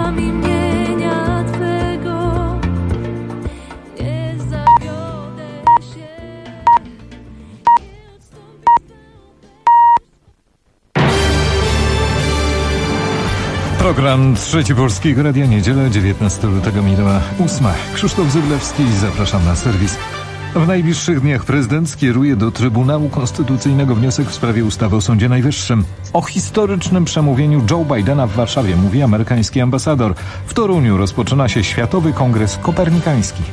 Szukam imienia Twego, nie zawiodę się, nie odstąpię. Program Trzeci Polskiego Radia, niedzielę 19 lutego minęła 8. Krzysztof Zyblewski, zapraszam na serwis. W najbliższych dniach prezydent skieruje do Trybunału Konstytucyjnego wniosek w sprawie ustawy o Sądzie Najwyższym. O historycznym przemówieniu Joe Bidena w Warszawie mówi amerykański ambasador. W Toruniu rozpoczyna się Światowy Kongres Kopernikański.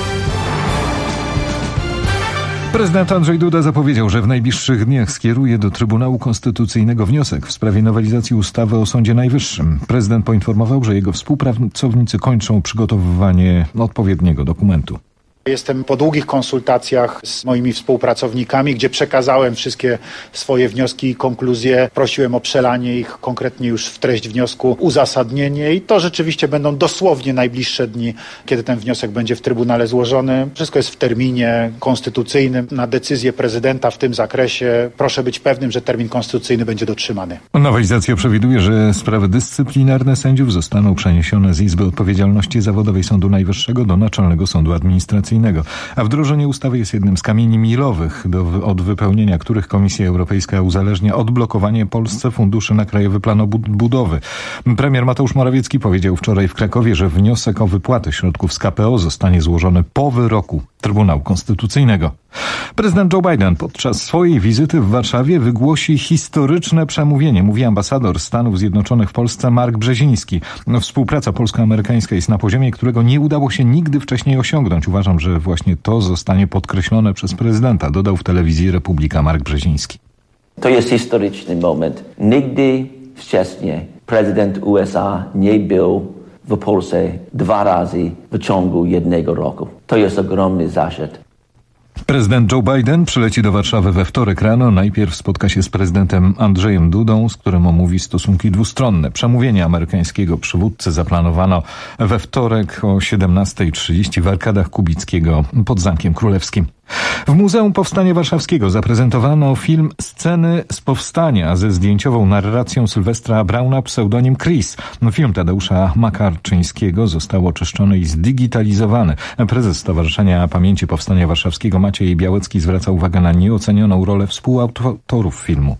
Prezydent Andrzej Duda zapowiedział, że w najbliższych dniach skieruje do Trybunału Konstytucyjnego wniosek w sprawie nowelizacji ustawy o Sądzie Najwyższym. Prezydent poinformował, że jego współpracownicy kończą przygotowywanie odpowiedniego dokumentu. Jestem po długich konsultacjach z moimi współpracownikami, gdzie przekazałem wszystkie swoje wnioski i konkluzje. Prosiłem o przelanie ich konkretnie już w treść wniosku, uzasadnienie i to rzeczywiście będą dosłownie najbliższe dni, kiedy ten wniosek będzie w Trybunale złożony. Wszystko jest w terminie konstytucyjnym. Na decyzję prezydenta w tym zakresie proszę być pewnym, że termin konstytucyjny będzie dotrzymany. Nowelizacja przewiduje, że sprawy dyscyplinarne sędziów zostaną przeniesione z Izby Odpowiedzialności Zawodowej Sądu Najwyższego do Naczelnego Sądu Administracyjnego. A wdrożenie ustawy jest jednym z kamieni milowych, od wypełnienia których Komisja Europejska uzależnia odblokowanie Polsce funduszy na Krajowy Plan Odbudowy. Premier Mateusz Morawiecki powiedział wczoraj w Krakowie, że wniosek o wypłatę środków z KPO zostanie złożony po wyroku Trybunału Konstytucyjnego. Prezydent Joe Biden podczas swojej wizyty w Warszawie wygłosi historyczne przemówienie, mówi ambasador Stanów Zjednoczonych w Polsce Mark Brzeziński. Współpraca polsko-amerykańska jest na poziomie, którego nie udało się nigdy wcześniej osiągnąć. Uważam, że właśnie to zostanie podkreślone przez prezydenta, dodał w telewizji Republika Mark Brzeziński. To jest historyczny moment. Nigdy wcześniej prezydent USA nie był w Polsce 2 razy w ciągu 1 roku. To jest ogromny zaszczyt. Prezydent Joe Biden przyleci do Warszawy we wtorek rano. Najpierw spotka się z prezydentem Andrzejem Dudą, z którym omówi stosunki dwustronne. Przemówienie amerykańskiego przywódcy zaplanowano we wtorek o 17:30 w Arkadach Kubickiego pod Zamkiem Królewskim. W Muzeum Powstania Warszawskiego zaprezentowano film Sceny z Powstania ze zdjęciową narracją Sylwestra Brauna, pseudonim Chris. Film Tadeusza Makarczyńskiego został oczyszczony i zdigitalizowany. Prezes Stowarzyszenia Pamięci Powstania Warszawskiego Maciej Białecki zwraca uwagę na nieocenioną rolę współautorów filmu.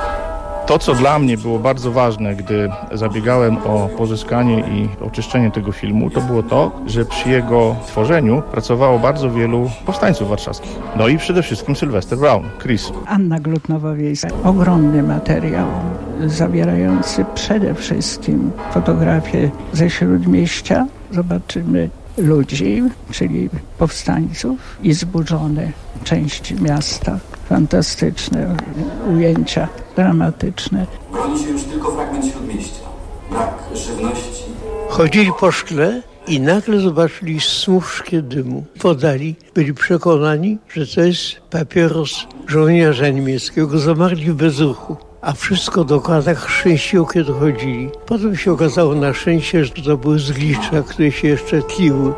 To, co dla mnie było bardzo ważne, gdy zabiegałem o pozyskanie i oczyszczenie tego filmu, to było to, że przy jego tworzeniu pracowało bardzo wielu powstańców warszawskich. No i przede wszystkim Sylwester Braun, Chris. Anna Glutnowa-Wiejska. Ogromny materiał zawierający przede wszystkim fotografię ze Śródmieścia. Zobaczymy ludzi, czyli powstańców i zburzone części miasta. Fantastyczne ujęcia, dramatyczne. Broni się już tylko fragment Śródmieścia. Brak żywności. Chodzili po szkle i nagle zobaczyli smuszkę dymu. Podali, byli przekonani, że to jest papieros żołnierza niemieckiego. Zamarli w bezruchu. A wszystko dookoła tak chrzęściło, kiedy chodzili. Potem się okazało na szczęście, że to były zglicza, które się jeszcze tliły.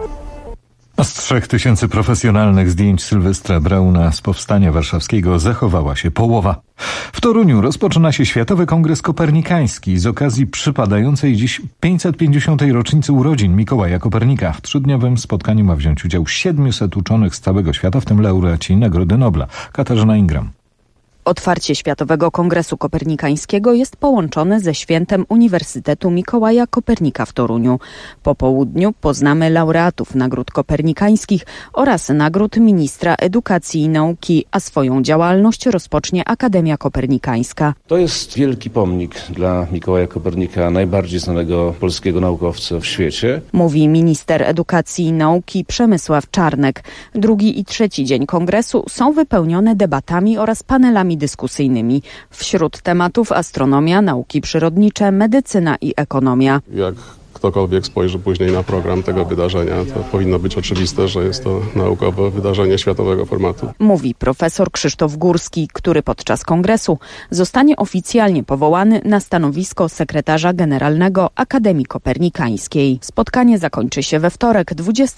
A z 3000 profesjonalnych zdjęć Sylwestra Brauna z Powstania Warszawskiego zachowała się połowa. W Toruniu rozpoczyna się Światowy Kongres Kopernikański z okazji przypadającej dziś 550. rocznicy urodzin Mikołaja Kopernika. W 3-dniowym spotkaniu ma wziąć udział 700 uczonych z całego świata, w tym laureaci Nagrody Nobla. Katarzyna Ingram. Otwarcie Światowego Kongresu Kopernikańskiego jest połączone ze świętem Uniwersytetu Mikołaja Kopernika w Toruniu. Po południu poznamy laureatów Nagród Kopernikańskich oraz nagród Ministra Edukacji i Nauki, a swoją działalność rozpocznie Akademia Kopernikańska. To jest wielki pomnik dla Mikołaja Kopernika, najbardziej znanego polskiego naukowca w świecie. Mówi minister Edukacji i Nauki Przemysław Czarnek. 2. i 3. dzień kongresu są wypełnione debatami oraz panelami dyskusyjnymi. Wśród tematów astronomia, nauki przyrodnicze, medycyna i ekonomia. Jak ktokolwiek spojrzy później na program tego wydarzenia, to powinno być oczywiste, że jest to naukowe wydarzenie światowego formatu. Mówi profesor Krzysztof Górski, który podczas kongresu zostanie oficjalnie powołany na stanowisko sekretarza generalnego Akademii Kopernikańskiej. Spotkanie zakończy się we wtorek,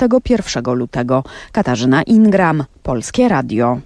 21 lutego. Katarzyna Ingram, Polskie Radio.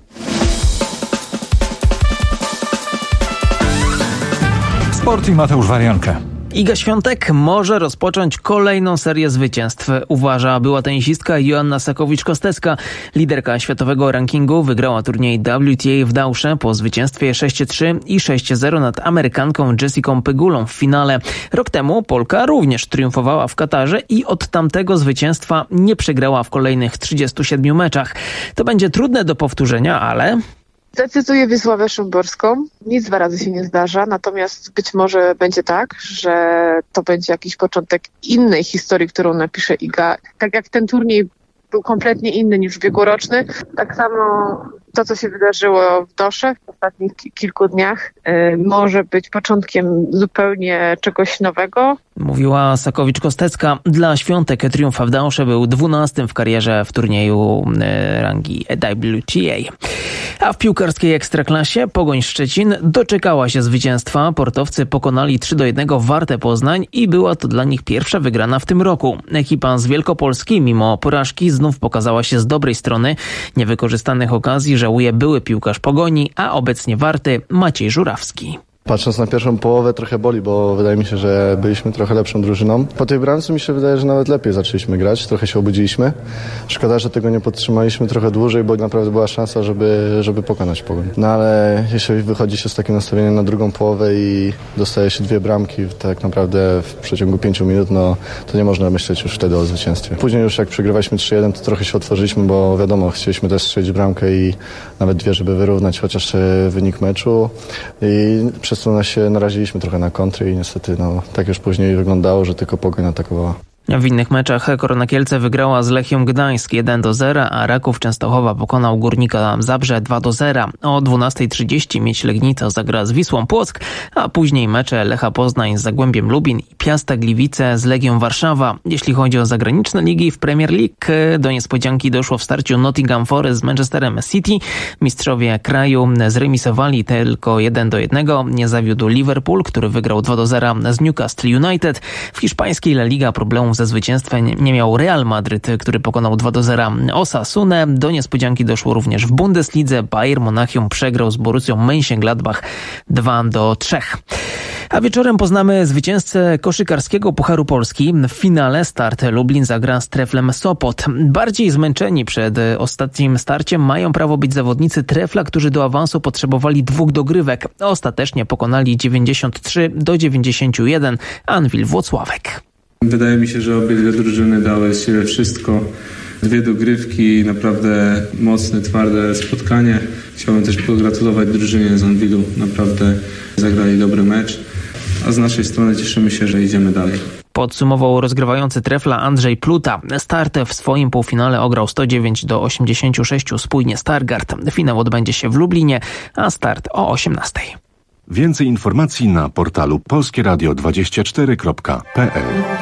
Sport i Mateusz Warianka. Iga Świątek może rozpocząć kolejną serię zwycięstw, uważa była tenisistka Joanna Sakowicz-Kostecka. Liderka światowego rankingu wygrała turniej WTA w Dausze po zwycięstwie 6-3 i 6-0 nad Amerykanką Jessicą Pegulą w finale. Rok temu Polka również triumfowała w Katarze i od tamtego zwycięstwa nie przegrała w kolejnych 37 meczach. To będzie trudne do powtórzenia, ale... Zdecyduję Wiesławę Szymborską. Nic 2 razy się nie zdarza, natomiast być może będzie tak, że to będzie jakiś początek innej historii, którą napisze Iga. Tak jak ten turniej był kompletnie inny niż ubiegłoroczny, tak samo to, co się wydarzyło w Dosze w ostatnich kilku dniach, może być początkiem zupełnie czegoś nowego. Mówiła Sakowicz-Kostecka. Dla Świątek triumf w Dausze był 12. w karierze w turnieju rangi WTA. A w piłkarskiej Ekstraklasie Pogoń Szczecin doczekała się zwycięstwa. Portowcy pokonali 3-1 Wartę Poznań i była to dla nich pierwsza wygrana w tym roku. Ekipa z Wielkopolski mimo porażki znów pokazała się z dobrej strony. Niewykorzystanych okazji żałuje były piłkarz Pogoni, a obecnie Warty Maciej Żurawski. Patrząc na pierwszą połowę trochę boli, bo wydaje mi się, że byliśmy trochę lepszą drużyną. Po tej bramce mi się wydaje, że nawet lepiej zaczęliśmy grać, trochę się obudziliśmy. Szkoda, że tego nie podtrzymaliśmy trochę dłużej, bo naprawdę była szansa, żeby pokonać Pogoń. No ale jeśli wychodzi się z takim nastawieniem na drugą połowę i dostaje się 2 bramki tak naprawdę w przeciągu 5 minut, no to nie można myśleć już wtedy o zwycięstwie. Później już jak przegrywaliśmy 3-1, to trochę się otworzyliśmy, bo wiadomo, chcieliśmy też strzelić bramkę i nawet 2, żeby wyrównać chociaż wynik meczu i przez to się naraziliśmy trochę na kontry i niestety tak już później wyglądało, że tylko Pogoń atakowała. W innych meczach Korona Kielce wygrała z Lechią Gdańsk 1-0, a Raków Częstochowa pokonał Górnika Zabrze 2-0. O 12:30 Miedź Legnica zagra z Wisłą Płock, a później mecze Lecha Poznań z Zagłębiem Lubin i Piasta Gliwice z Legią Warszawa. Jeśli chodzi o zagraniczne ligi w Premier League, do niespodzianki doszło w starciu Nottingham Forest z Manchesterem City. Mistrzowie kraju zremisowali tylko 1-1. Nie zawiódł Liverpool, który wygrał 2-0 z Newcastle United. W hiszpańskiej La Liga problemów ze zwycięstwem nie miał Real Madryt, który pokonał 2-0 Osasunę. Do niespodzianki doszło również w Bundeslidze. Bayern Monachium przegrał z Borussią Mönchengladbach 2-3. A wieczorem poznamy zwycięzcę koszykarskiego Pucharu Polski. W finale Start Lublin zagra z Treflem Sopot. Bardziej zmęczeni przed ostatnim starciem mają prawo być zawodnicy Trefla, którzy do awansu potrzebowali 2 dogrywek. Ostatecznie pokonali 93-91 Anwil Włocławek. Wydaje mi się, że obydwie drużyny dały z siebie wszystko. 2 dogrywki, naprawdę mocne, twarde spotkanie. Chciałbym też pogratulować drużynie z Anwilu. Naprawdę zagrali dobry mecz. A z naszej strony cieszymy się, że idziemy dalej. Podsumował rozgrywający Trefla Andrzej Pluta. Start w swoim półfinale ograł 109-86 spójnie Stargard. Finał odbędzie się w Lublinie, a start o 18:00. Więcej informacji na portalu polskieradio24.pl.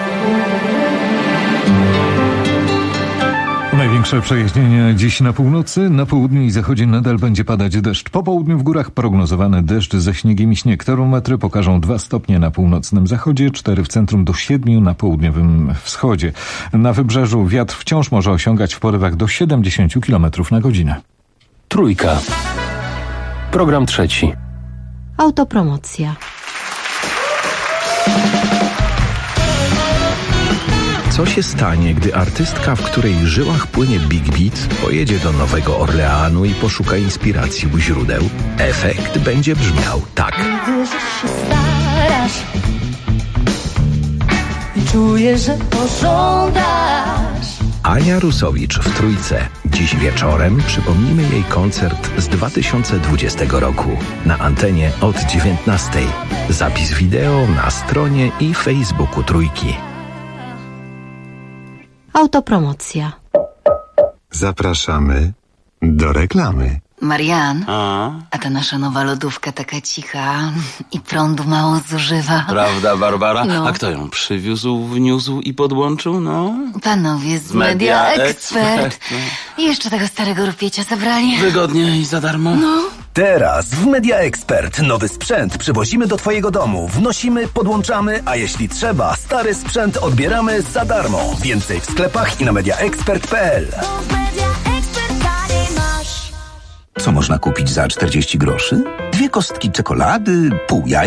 Największe przejaśnienia dziś na północy, na południu i zachodzie nadal będzie padać deszcz. Po południu w górach prognozowany deszcz ze śniegiem i śnieg. Termometry pokażą 2 stopnie na północnym zachodzie, 4 w centrum do 7 na południowym wschodzie. Na wybrzeżu wiatr wciąż może osiągać w porywach do 70 km na godzinę. Trójka. Program 3. Autopromocja. Co się stanie, gdy artystka, w której żyłach płynie Big Beat, pojedzie do Nowego Orleanu i poszuka inspiracji u źródeł? Efekt będzie brzmiał tak. Widzę, że się starasz i czuję, że pożądasz. Ania Rusowicz w Trójce. Dziś wieczorem przypomnimy jej koncert z 2020 roku. Na antenie od 19:00. Zapis wideo na stronie i Facebooku Trójki. Autopromocja. Zapraszamy do reklamy. Marian, a ta nasza nowa lodówka taka cicha i prądu mało zużywa. Prawda, Barbara? No. A kto ją przywiózł, wniósł i podłączył, no? Panowie z Media Expert. I jeszcze tego starego rupiecia zabrali. Wygodnie i za darmo. No. Teraz w Media Expert nowy sprzęt przywozimy do twojego domu. Wnosimy, podłączamy, a jeśli trzeba, stary sprzęt odbieramy za darmo. Więcej w sklepach i na mediaexpert.pl. Co można kupić za 40 groszy? 2 kostki czekolady, pół jajka.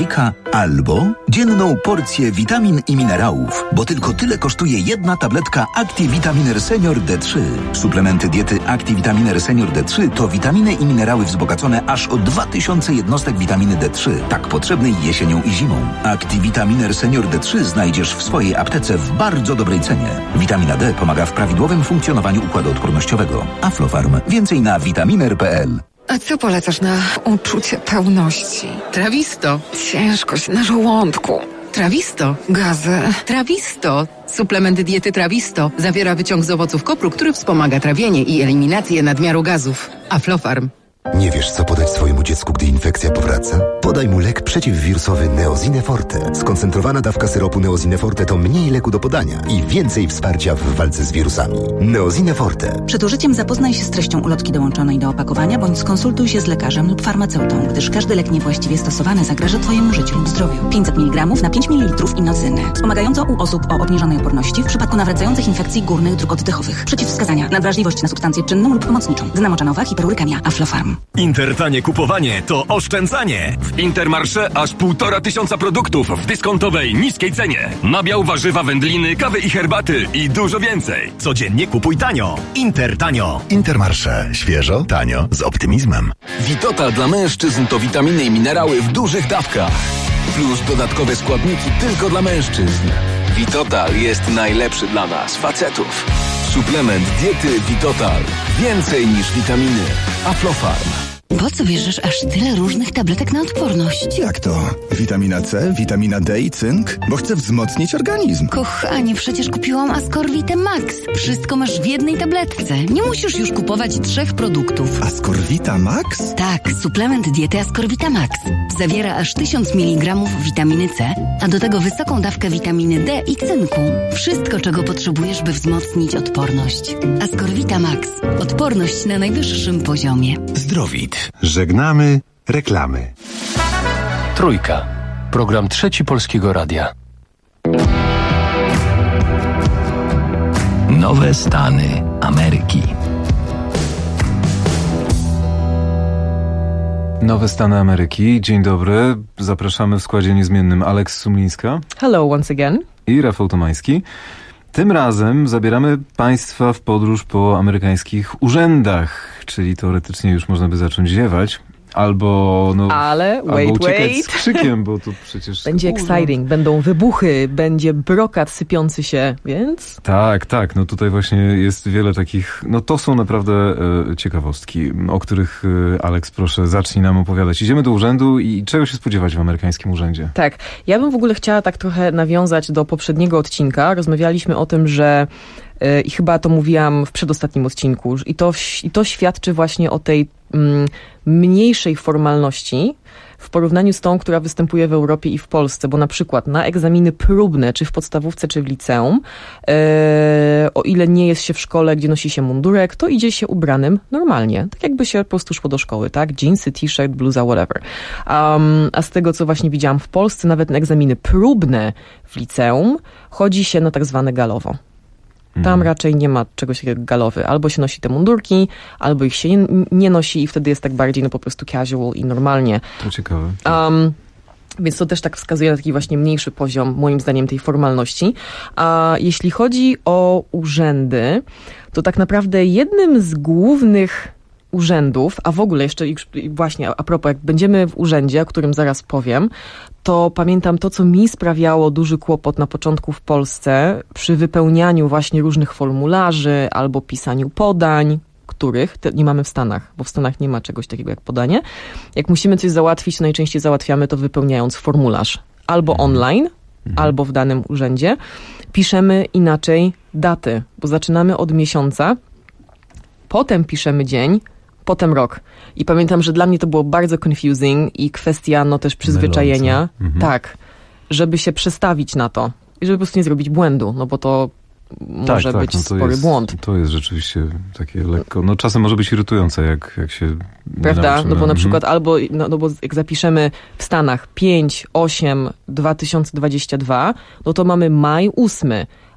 Albo dzienną porcję witamin i minerałów, bo tylko tyle kosztuje jedna tabletka ActiVitaminer Senior D3. Suplementy diety ActiVitaminer Senior D3 to witaminy i minerały wzbogacone aż o 2000 jednostek witaminy D3, tak potrzebnej jesienią i zimą. ActiVitaminer Senior D3 znajdziesz w swojej aptece w bardzo dobrej cenie. Witamina D pomaga w prawidłowym funkcjonowaniu układu odpornościowego. Aflofarm. Więcej na vitaminer.pl. A co polecasz na uczucie pełności? Trawisto. Ciężkość na żołądku. Trawisto. Gazy. Trawisto. Suplement diety Trawisto zawiera wyciąg z owoców kopru, który wspomaga trawienie i eliminację nadmiaru gazów. Aflofarm. Nie wiesz, co podać swojemu dziecku, gdy infekcja powraca? Podaj mu lek przeciwwirusowy Neosine Forte. Skoncentrowana dawka syropu Neosine Forte to mniej leku do podania i więcej wsparcia w walce z wirusami. Neosine Forte. Przed użyciem zapoznaj się z treścią ulotki dołączonej do opakowania bądź skonsultuj się z lekarzem lub farmaceutą, gdyż każdy lek niewłaściwie stosowany zagraża Twojemu życiu lub zdrowiu. 500 mg na 5 ml inocyny. Wspomagająco u osób o obniżonej odporności w przypadku nawracających infekcji górnych dróg oddechowych. Przeciwwskazania: nadwrażliwość na substancję czynną lub pomocniczą. Dynamo-czanowa, hiperurykemia. Aflofarm. Intertanie kupowanie to oszczędzanie. W Intermarché aż 1500 produktów w dyskontowej, niskiej cenie. Nabiał, warzywa, wędliny, kawy i herbaty i dużo więcej. Codziennie kupuj tanio. Intertanio. Intermarché. Świeżo, tanio, z optymizmem. Vitota dla mężczyzn to witaminy i minerały w dużych dawkach. Plus dodatkowe składniki tylko dla mężczyzn. Vitotal jest najlepszy dla nas, facetów. Suplement diety Vitotal. Więcej niż witaminy. Aflofarm. Po co bierzesz aż tyle różnych tabletek na odporność? Jak to? Witamina C, witamina D i cynk? Bo chcę wzmocnić organizm. Kochanie, przecież kupiłam Ascorvite Max. Wszystko masz w jednej tabletce. Nie musisz już kupować 3 produktów. Ascorvita Max? Tak, suplement diety Ascorvita Max. Zawiera aż 1000 mg witaminy C, a do tego wysoką dawkę witaminy D i cynku. Wszystko, czego potrzebujesz, by wzmocnić odporność. Ascorvita Max. Odporność na najwyższym poziomie. Zdrowit. Żegnamy reklamy. Trójka. Program Trzeci Polskiego Radia. Nowe Stany Ameryki. Nowe Stany Ameryki. Dzień dobry. Zapraszamy w składzie niezmiennym Aleks Sumlińska. Hello once again. I Rafał Tomański. Tym razem zabieramy Państwa w podróż po amerykańskich urzędach, czyli teoretycznie już można by zacząć ziewać. Albo uciekać z krzykiem, bo tu przecież... Będzie exciting, będą wybuchy, będzie brokat sypiący się, więc... Tak, no tutaj właśnie jest wiele takich... No to są naprawdę ciekawostki, o których Aleks, proszę, zacznij nam opowiadać. Idziemy do urzędu i czego się spodziewać w amerykańskim urzędzie? Tak, ja bym w ogóle chciała tak trochę nawiązać do poprzedniego odcinka. Rozmawialiśmy o tym, że i chyba to mówiłam w przedostatnim odcinku, i to świadczy właśnie o tej mniejszej formalności w porównaniu z tą, która występuje w Europie i w Polsce, bo na przykład na egzaminy próbne, czy w podstawówce, czy w liceum, o ile nie jest się w szkole, gdzie nosi się mundurek, to idzie się ubranym normalnie, tak jakby się po prostu szło do szkoły, tak? Jeansy, t-shirt, bluza, whatever. A z tego, co właśnie widziałam w Polsce, nawet na egzaminy próbne w liceum chodzi się na tak zwane galowo. Tam raczej nie ma czegoś takiego galowy. Albo się nosi te mundurki, albo ich się nie nosi i wtedy jest tak bardziej po prostu casual i normalnie. To ciekawe. Więc to też tak wskazuje na taki właśnie mniejszy poziom, moim zdaniem, tej formalności. A jeśli chodzi o urzędy, to tak naprawdę jednym z głównych urzędów, a w ogóle jeszcze właśnie a propos, jak będziemy w urzędzie, o którym zaraz powiem, to pamiętam to, co mi sprawiało duży kłopot na początku w Polsce przy wypełnianiu właśnie różnych formularzy albo pisaniu podań, których nie mamy w Stanach, bo w Stanach nie ma czegoś takiego jak podanie. Jak musimy coś załatwić, to najczęściej załatwiamy to wypełniając formularz albo online, albo w danym urzędzie. Piszemy inaczej daty, bo zaczynamy od miesiąca, potem piszemy dzień, potem rok. I pamiętam, że dla mnie to było bardzo confusing i kwestia też przyzwyczajenia. Tak, żeby się przestawić na to i żeby po prostu nie zrobić błędu, no bo to może być spory błąd. To jest rzeczywiście takie lekko, czasem może być irytujące, jak się prawda? nauczymy. No bo na przykład bo jak zapiszemy w Stanach 5-8-2022, no to mamy maj 8,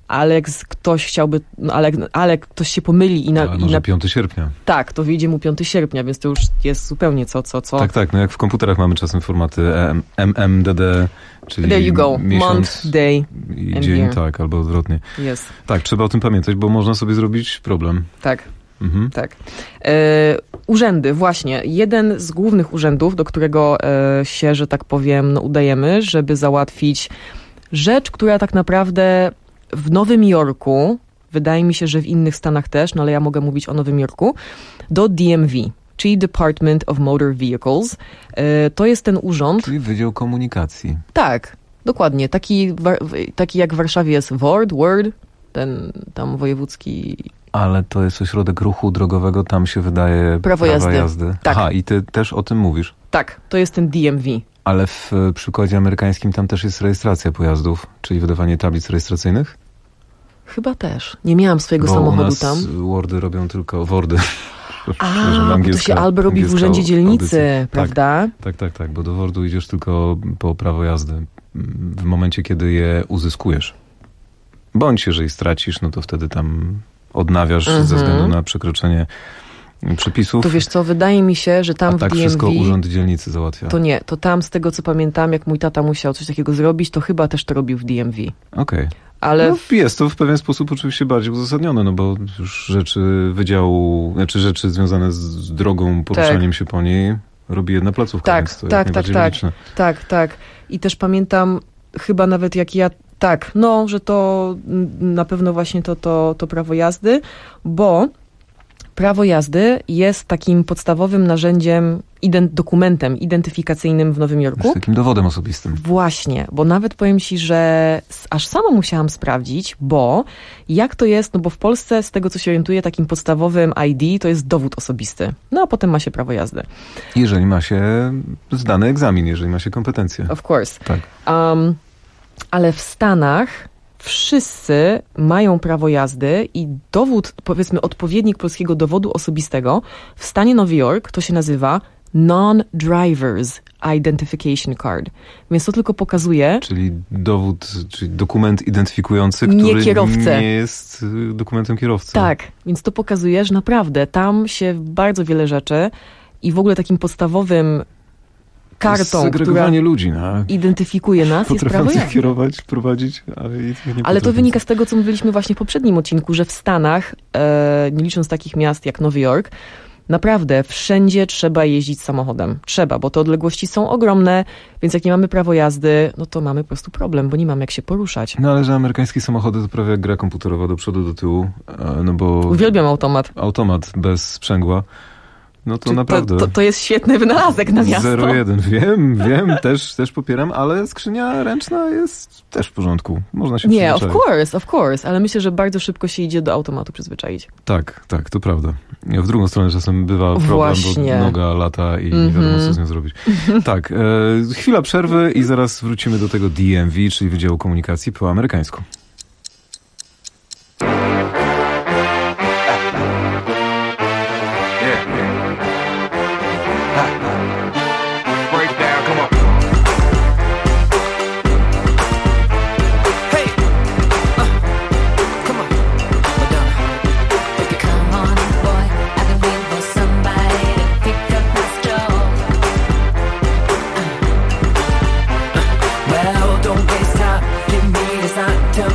ktoś chciałby, ale ktoś się pomyli może 5 sierpnia. Tak, to wyjdzie mu 5 sierpnia, więc to już jest zupełnie co. Tak, no jak w komputerach mamy czasem formaty MMDD, czyli there you go. miesiąc month, day i and dzień, year. tak, albo odwrotnie. Jest. Tak, trzeba o tym pamiętać, bo można sobie zrobić problem. Tak. Tak. Urzędy, właśnie. Jeden z głównych urzędów, do którego się, że tak powiem, udajemy, żeby załatwić rzecz, która tak naprawdę w Nowym Jorku, wydaje mi się, że w innych stanach też, no ale ja mogę mówić o Nowym Jorku, do DMV, czyli Department of Motor Vehicles. To jest ten urząd. Czyli Wydział Komunikacji. Tak, dokładnie. Taki jak w Warszawie jest WORD, ten tam wojewódzki... Ale to jest ośrodek ruchu drogowego, tam się wydaje prawa jazdy. Tak. Aha, i ty też o tym mówisz? Tak, to jest ten DMV. Ale w przykładzie amerykańskim tam też jest rejestracja pojazdów, czyli wydawanie tablic rejestracyjnych? Chyba też. Nie miałam swojego Bo samochodu u nas tam. Wordy robią tylko Wordy. Bo to się albo robi w urzędzie dzielnicy, audycja. prawda? Tak, bo do Wordu idziesz tylko po prawo jazdy w momencie, kiedy je uzyskujesz. Bądź jeżeli stracisz, no to wtedy tam odnawiasz ze względu na przekroczenie przepisów. To wiesz co, wydaje mi się, że tam tak w DMV... wszystko urząd dzielnicy załatwia. To nie, to tam z tego co pamiętam, jak mój tata musiał coś takiego zrobić, to chyba też to robił w DMV. Okej. Ale no, jest to w pewien sposób oczywiście bardziej uzasadnione, no bo już rzeczy związane z drogą, poruszaniem się po niej robi jedna placówka, więc to jak najbardziej logiczne. Tak. I też pamiętam chyba nawet jak ja że to na pewno właśnie to prawo jazdy, bo prawo jazdy jest takim podstawowym narzędziem, dokumentem identyfikacyjnym w Nowym Jorku. Jest takim dowodem osobistym. Właśnie, bo nawet powiem ci, że aż sama musiałam sprawdzić, bo jak to jest, no bo w Polsce z tego co się orientuję, takim podstawowym ID to jest dowód osobisty. No a potem ma się prawo jazdy. Jeżeli ma się zdany egzamin, jeżeli ma się kompetencje. Of course. Tak. Ale w Stanach wszyscy mają prawo jazdy i dowód, powiedzmy odpowiednik polskiego dowodu osobistego w stanie Nowy Jork to się nazywa Non-Drivers Identification Card. Więc to tylko pokazuje... Czyli dokument identyfikujący, który nie jest dokumentem kierowcy. Tak, więc to pokazuje, że naprawdę tam się bardzo wiele rzeczy i w ogóle takim podstawowym kartą, która ludzi, identyfikuje nas, jest prawo jazdy. Kierować, prowadzić, ale to wynika z tego, co mówiliśmy właśnie w poprzednim odcinku, że w Stanach, nie licząc takich miast jak Nowy Jork, naprawdę wszędzie trzeba jeździć samochodem. Trzeba, bo te odległości są ogromne, więc jak nie mamy prawo jazdy, no to mamy po prostu problem, bo nie mamy jak się poruszać. No ale że amerykańskie samochody to prawie jak gra komputerowa do przodu, do tyłu, no bo... Uwielbiam automat. Automat bez sprzęgła. No to naprawdę... To jest świetny wynalazek na miasto. 0,1. Wiem, też popieram, ale skrzynia ręczna jest też w porządku. Można się przyzwyczaić. Of course, ale myślę, że bardzo szybko się idzie do automatu przyzwyczaić. Tak, to prawda. W drugą stronę czasem bywa problem, bo noga lata i nie wiadomo, co z nią zrobić. Tak, chwila przerwy i zaraz wrócimy do tego DMV, czyli Wydziału Komunikacji po amerykańsku. Tell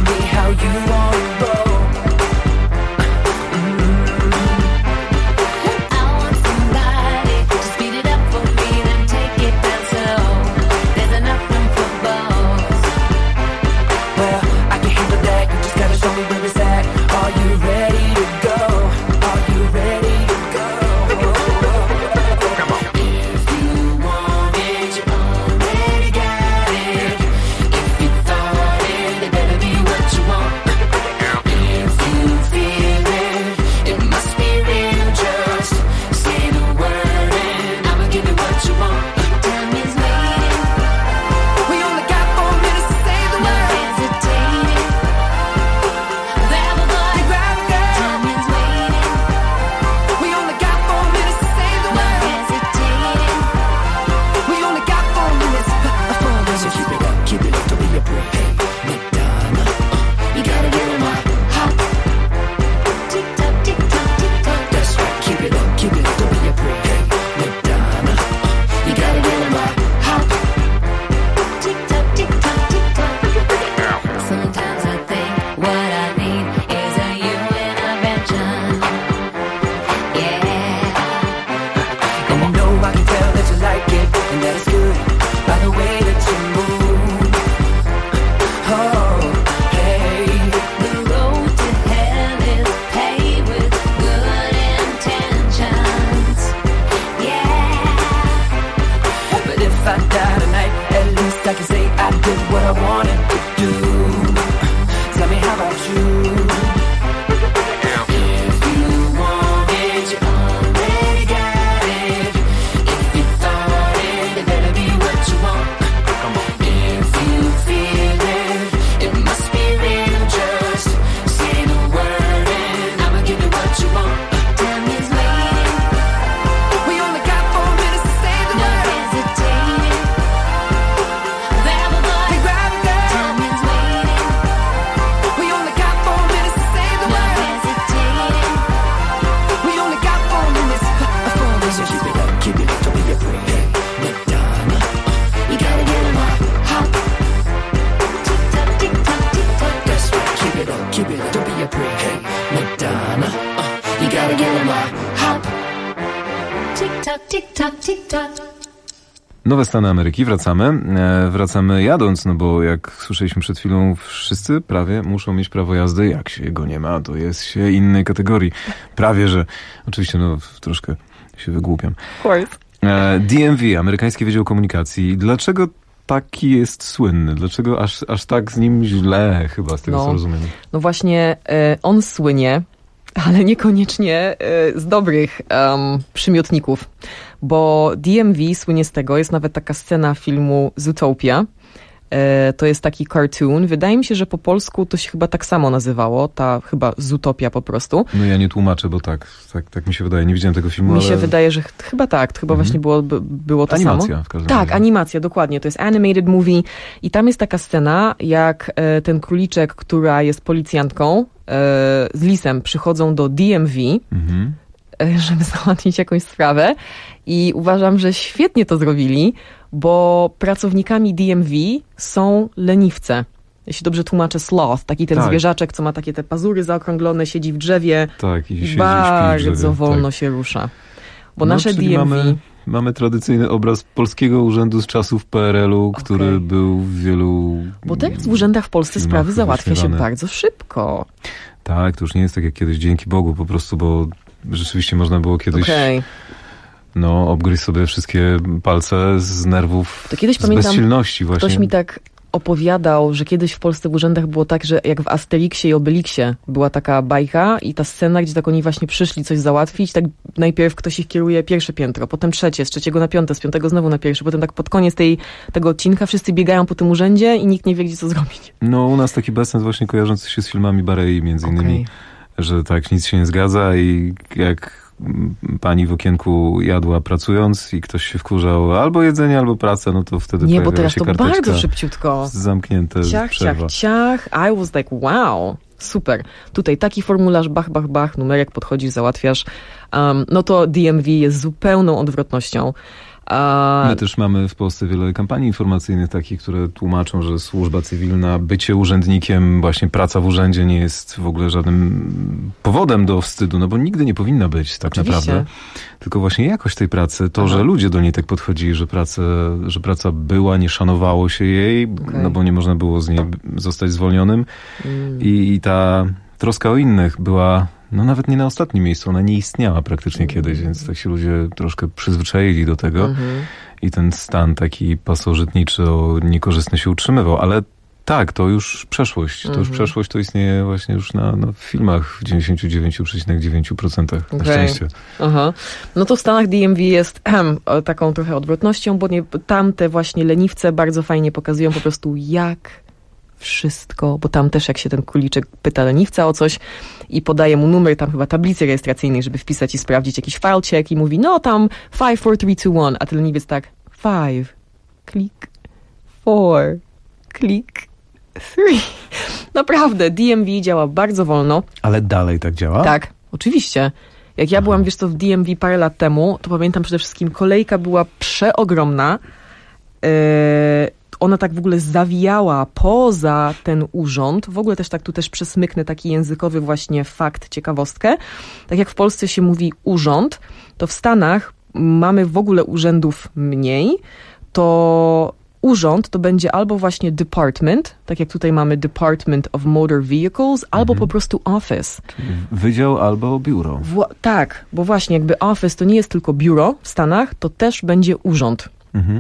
Nowe Stany Ameryki, wracamy jadąc, no bo jak słyszeliśmy przed chwilą, wszyscy prawie muszą mieć prawo jazdy. Jak się go nie ma, to jest się innej kategorii. Prawie, że oczywiście troszkę się wygłupiam. DMV, Amerykański Wydział Komunikacji. Dlaczego taki jest słynny? Dlaczego aż tak z nim źle, chyba z tego co rozumiem? No właśnie, on słynie, ale niekoniecznie z dobrych przymiotników, bo DMV słynie z tego, jest nawet taka scena filmu Zootopia. To jest taki cartoon. Wydaje mi się, że po polsku to się chyba tak samo nazywało, chyba Zootopia po prostu. No ja nie tłumaczę, bo tak mi się wydaje. Nie widziałem tego filmu, Mi się wydaje, że chyba tak. To chyba właśnie było to animacja, samo. W każdym razie. Tak, animacja, dokładnie. To jest animated movie i tam jest taka scena, jak ten króliczek, która jest policjantką, z lisem przychodzą do DMV, żeby załatwić jakąś sprawę i uważam, że świetnie to zrobili, bo pracownikami DMV są leniwce. Jeśli dobrze tłumaczę, sloth, taki ten zwierzaczek, co ma takie te pazury zaokrąglone, siedzi w drzewie i bardzo wolno się rusza. Bo nasze DMV... Mamy tradycyjny obraz Polskiego Urzędu z czasów PRL-u, który był w wielu... Bo teraz w urzędach w Polsce sprawy załatwia się bardzo szybko. Tak, to już nie jest tak jak kiedyś, dzięki Bogu po prostu, bo rzeczywiście można było kiedyś... obgryźć sobie wszystkie palce z nerwów, to kiedyś z bezsilności właśnie. Ktoś mi tak opowiadał, że kiedyś w Polsce w urzędach było tak, że jak w Asterixie i Obelixie była taka bajka i ta scena, gdzie tak oni właśnie przyszli coś załatwić, tak najpierw ktoś ich kieruje pierwsze piętro, potem trzecie, z trzeciego na piąte, z piątego znowu na pierwsze, potem tak pod koniec tego odcinka wszyscy biegają po tym urzędzie i nikt nie wie, gdzie co zrobić. No u nas taki bezsens właśnie kojarzący się z filmami Barei między innymi, że tak nic się nie zgadza i jak pani w okienku jadła pracując i ktoś się wkurzał albo jedzenie, albo pracę, no to wtedy nie, bo teraz się to bardzo szybciutko. Zamknięte przerwa. Ciach. I was like, wow, super. Tutaj taki formularz, bach, numerek podchodzisz, załatwiasz. No to DMV jest zupełną odwrotnością. My też mamy w Polsce wiele kampanii informacyjnych takich, które tłumaczą, że służba cywilna, bycie urzędnikiem, właśnie praca w urzędzie nie jest w ogóle żadnym powodem do wstydu, no bo nigdy nie powinna być tak naprawdę. Tylko właśnie jakość tej pracy, to, że ludzie do niej tak podchodzili, że praca była, nie szanowało się jej, no bo nie można było z niej zostać zwolnionym i ta troska o innych była nawet nie na ostatnim miejscu, ona nie istniała praktycznie kiedyś, więc tak się ludzie troszkę przyzwyczaili do tego i ten stan taki pasożytniczy, niekorzystny się utrzymywał, ale tak, to już przeszłość. To już przeszłość, to istnieje właśnie już w filmach w 99,9%. Na szczęście. No to w Stanach DMV jest taką trochę odwrotnością, bo tamte właśnie leniwce bardzo fajnie pokazują po prostu jak wszystko, bo tam też jak się ten króliczek pyta leniwca o coś i podaje mu numer tam chyba tablicy rejestracyjnej, żeby wpisać i sprawdzić jakiś file check i mówi, no tam 5, 4, 3, 2, 1, a ten leniwiec tak 5, klik, 4, klik, 3. Naprawdę, DMV działa bardzo wolno. Ale dalej tak działa? Tak, oczywiście. Jak ja byłam, w DMV parę lat temu, to pamiętam przede wszystkim kolejka była przeogromna. Ona tak w ogóle zawijała poza ten urząd. W ogóle też tak tu też przesmyknę taki językowy właśnie fakt, ciekawostkę. Tak jak w Polsce się mówi urząd, to w Stanach mamy w ogóle urzędów mniej. To urząd to będzie albo właśnie department, tak jak tutaj mamy Department of Motor Vehicles, albo po prostu office. Wydział albo biuro. Tak, bo właśnie jakby office to nie jest tylko biuro w Stanach, to też będzie urząd.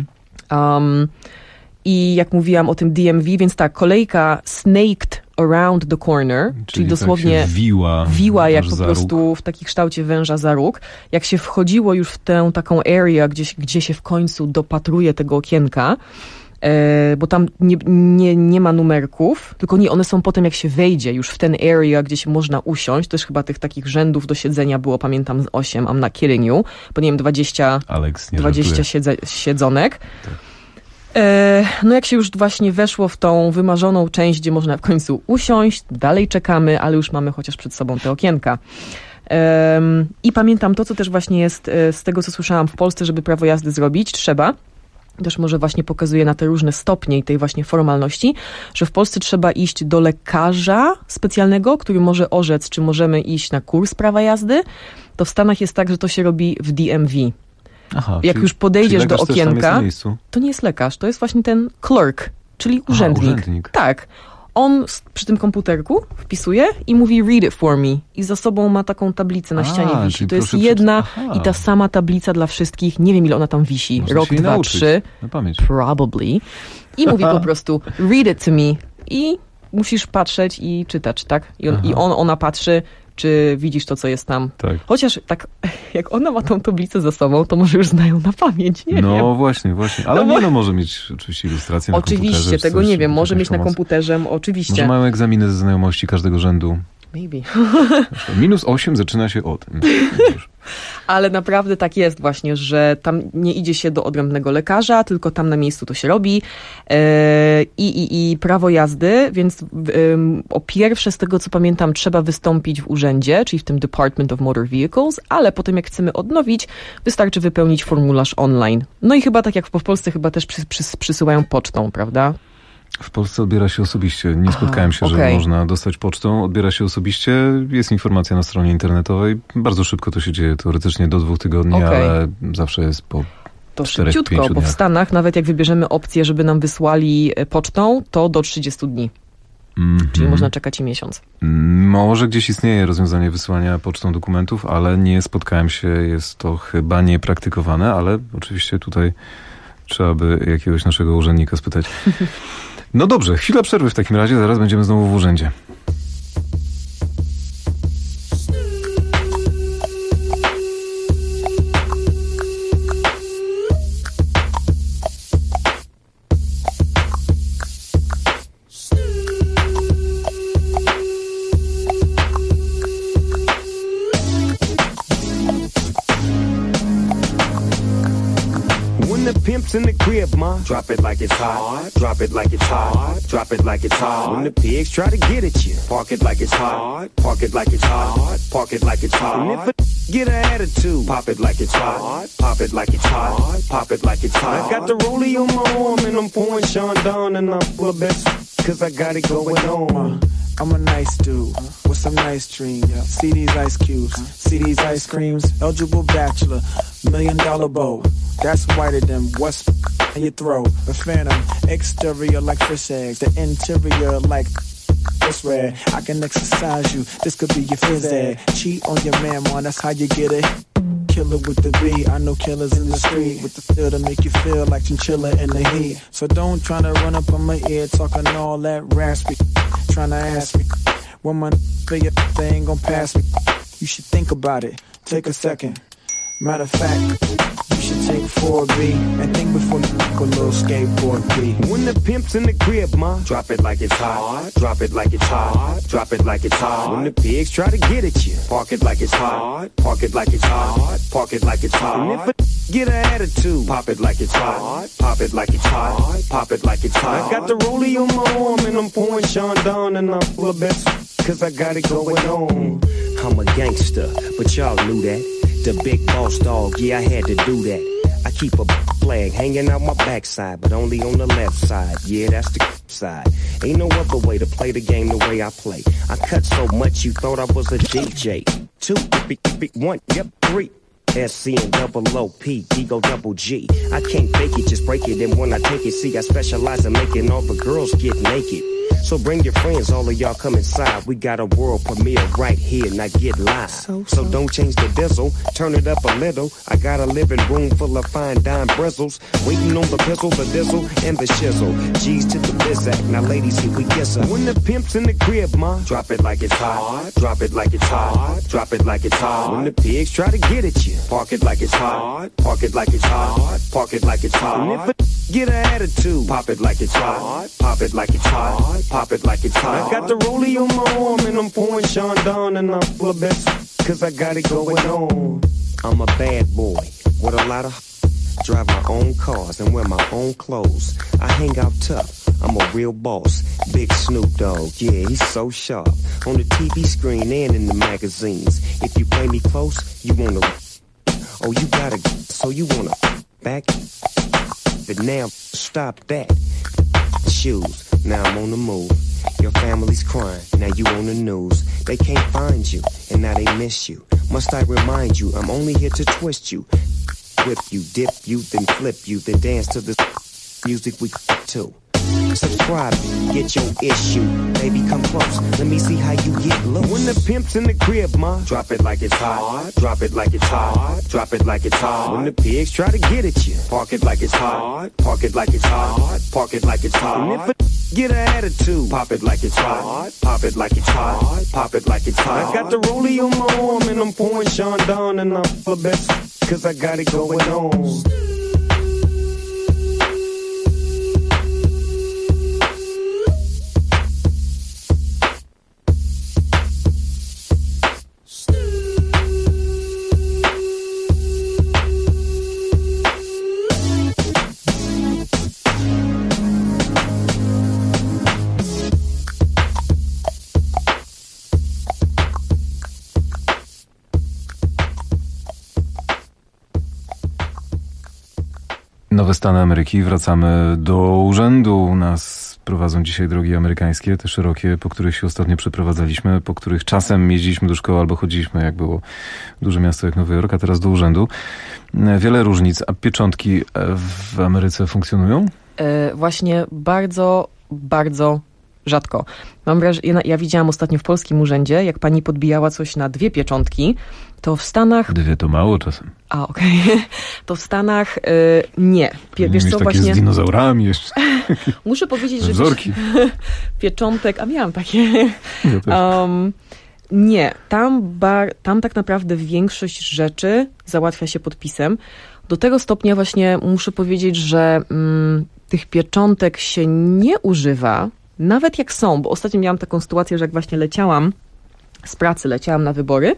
I jak mówiłam o tym DMV, więc tak, kolejka snaked around the corner, czyli dosłownie tak wiła jak po prostu w takim kształcie węża za róg. Jak się wchodziło już w tę taką area, gdzie się w końcu dopatruje tego okienka, bo tam nie ma numerków, tylko one są potem jak się wejdzie już w ten area, gdzie się można usiąść. Też chyba tych takich rzędów do siedzenia było, pamiętam, z 8, I'm not kidding you, bo nie wiem, 20 siedzonek. Tak. No jak się już właśnie weszło w tą wymarzoną część, gdzie można w końcu usiąść, dalej czekamy, ale już mamy chociaż przed sobą te okienka. I pamiętam to, co też właśnie jest z tego, co słyszałam w Polsce, żeby prawo jazdy zrobić, trzeba, też może właśnie pokazuje na te różne stopnie i tej właśnie formalności, że w Polsce trzeba iść do lekarza specjalnego, który może orzec, czy możemy iść na kurs prawa jazdy. To w Stanach jest tak, że to się robi w DMV. Aha, jak już podejdziesz do okienka, to nie jest lekarz, to jest właśnie ten clerk, czyli urzędnik. Tak. On przy tym komputerku wpisuje i mówi read it for me. I za sobą ma taką tablicę na ścianie wisi. To jest jedna i ta sama tablica dla wszystkich. Nie wiem, ile ona tam wisi. Można rok, 2, 3. Na pamięć. Probably. I mówi po prostu read it to me. I musisz patrzeć i czytać, tak? I ona patrzy, czy widzisz to, co jest tam. Tak. Chociaż tak, jak ona ma tą tablicę za sobą, to może już znają na pamięć, nie wiem. No właśnie. Ale może mieć oczywiście ilustrację na komputerze. Oczywiście, tego nie wiem. Może mieć na komputerze, oczywiście. Może mają egzaminy ze znajomości każdego rzędu. Maybe. -8 zaczyna się od. Ale naprawdę tak jest właśnie, że tam nie idzie się do odrębnego lekarza, tylko tam na miejscu to się robi. I prawo jazdy, więc o pierwsze, z tego co pamiętam, trzeba wystąpić w urzędzie, czyli w tym Department of Motor Vehicles, ale potem jak chcemy odnowić, wystarczy wypełnić formularz online. No i chyba tak jak w Polsce chyba też przysyłają pocztą, prawda? W Polsce odbiera się osobiście. Nie spotkałem się, że można dostać pocztą. Odbiera się osobiście. Jest informacja na stronie internetowej. Bardzo szybko to się dzieje. Teoretycznie do 2 tygodni, ale zawsze jest po 4-5 dniach. Szybciutko, bo w Stanach nawet jak wybierzemy opcję, żeby nam wysłali pocztą, to do 30 dni. Czyli można czekać i miesiąc. Może gdzieś istnieje rozwiązanie wysyłania pocztą dokumentów, ale nie spotkałem się. Jest to chyba niepraktykowane, ale oczywiście tutaj trzeba by jakiegoś naszego urzędnika spytać. No dobrze, chwila przerwy w takim razie, zaraz będziemy znowu w urzędzie. Pimps in the crib, ma. Drop it like it's hot. Drop it like it's hot. Drop it like it's hot. When the pigs try to get at you, park it like it's hot. Park it like it's hot. Park it like it's hot. And if a get an attitude, pop it like it's hot. Pop it like it's hot. Pop it like it's hot. I got the rollie on my arm and I'm pouring Sean down and I'm full of best cause I got it going on. I'm a nice dude with some nice dreams. See these ice cubes, see these ice creams. Eligible bachelor, $1 million bow. That's whiter than what's in your throat. A phantom, exterior like fish eggs. The interior like it's red. I can exercise you, this could be your phys ed. Cheat on your man, man, that's how you get it. Killer with the B, I know killers in the street with the feel to make you feel like chinchilla in the heat. So don't tryna run up on my ear talking all that raspy. Tryna ask me when my figure they ain't gon' pass me. You should think about it, take a second. Matter of fact, you should take 4B and think before you make a little skateboard B. When the pimp's in the crib, ma, drop it like it's hot. Drop it like it's hot. Drop it like it's hot. When the pigs try to get at you, park it like it's hot. Park it like it's hot. Park it like it's hot. And if a get an attitude, pop it like it's hot. Pop it like it's hot. Pop it like it's hot. I got the rollie on my arm and I'm pouring Sean down and I'm full of best cause I got it going on. I'm a gangster, but y'all knew that. The big boss dog, yeah, I had to do that. I keep a flag hanging out my backside, but only on the left side. Yeah, that's the side. Ain't no other way to play the game the way I play. I cut so much you thought I was a DJ. 2, 1, yep, 3. SC and double OP, Ego double G. I can't fake it, just break it. And when I take it, see, I specialize in making all the girls get naked. So bring your friends, all of y'all come inside. We got a world premiere right here, now get live. So don't change the diesel, turn it up a little. I got a living room full of fine dime bristles. Waiting on the pistol, the dizzle, and the shizzle. G's to the bizac, now ladies, here we kiss her. When the pimp's in the crib, ma, drop it like it's hot. Drop it like it's hot. Drop it like it's hot. When the pigs try to get at you, park it like it's hot. Park it like it's hot. Park it like it's hot. And if a get an attitude, pop it like it's hot. Pop it like it's hot. Pop it like it's hot. I got the rollie on my arm and I'm pouring Sean down and I'm full of best cause I got it going on. I'm a bad boy with a lot of drive my own cars and wear my own clothes. I hang out tough. I'm a real boss. Big Snoop Dogg, yeah, he's so sharp. On the TV screen and in the magazines. If you play me close, you wanna. Oh, you gotta. So you wanna back. But now, stop that. Shoes. Now I'm on the move. Your family's crying, now you on the news. They can't find you, and now they miss you. Must I remind you, I'm only here to twist you. whip you, dip you, then flip you, then dance to the music we to. Subscribe, get your issue. Baby, come close. Let me see how you get low. When the pimp's in the crib, ma, drop it like it's hot. Drop it like it's hot. Drop it like it's hot. When the pigs try to get at you, park it like it's hot. Park it like it's hot. Park it like it's hot. And if a get an attitude, pop it like it's hot. Pop it like it's hot. Pop it like it's hot. I got the rollie on my arm and I'm pouring Sean down and I'm the best, cause I got it going on. Nowe Stany Ameryki. Wracamy do urzędu. Nas prowadzą dzisiaj drogi amerykańskie, te szerokie, po których się ostatnio przeprowadzaliśmy, po których czasem jeździliśmy do szkoły albo chodziliśmy, jak było duże miasto jak Nowy Jork, a teraz do urzędu. Wiele różnic. A pieczątki w Ameryce funkcjonują? Właśnie bardzo, bardzo rzadko. Mam wrażenie, ja widziałam ostatnio w polskim urzędzie, jak pani podbijała coś na 2 pieczątki, to w Stanach... 2 to mało czasem. A, okej. To w Stanach nie. Wiesz co, takie właśnie... z dinozaurami jeszcze. Muszę powiedzieć, że... Wzorki. Pieczątek, a miałam takie... Nie. Tam tak naprawdę większość rzeczy załatwia się podpisem. Do tego stopnia właśnie muszę powiedzieć, że tych pieczątek się nie używa, nawet jak są, bo ostatnio miałam taką sytuację, że jak właśnie leciałam z pracy, leciałam na wybory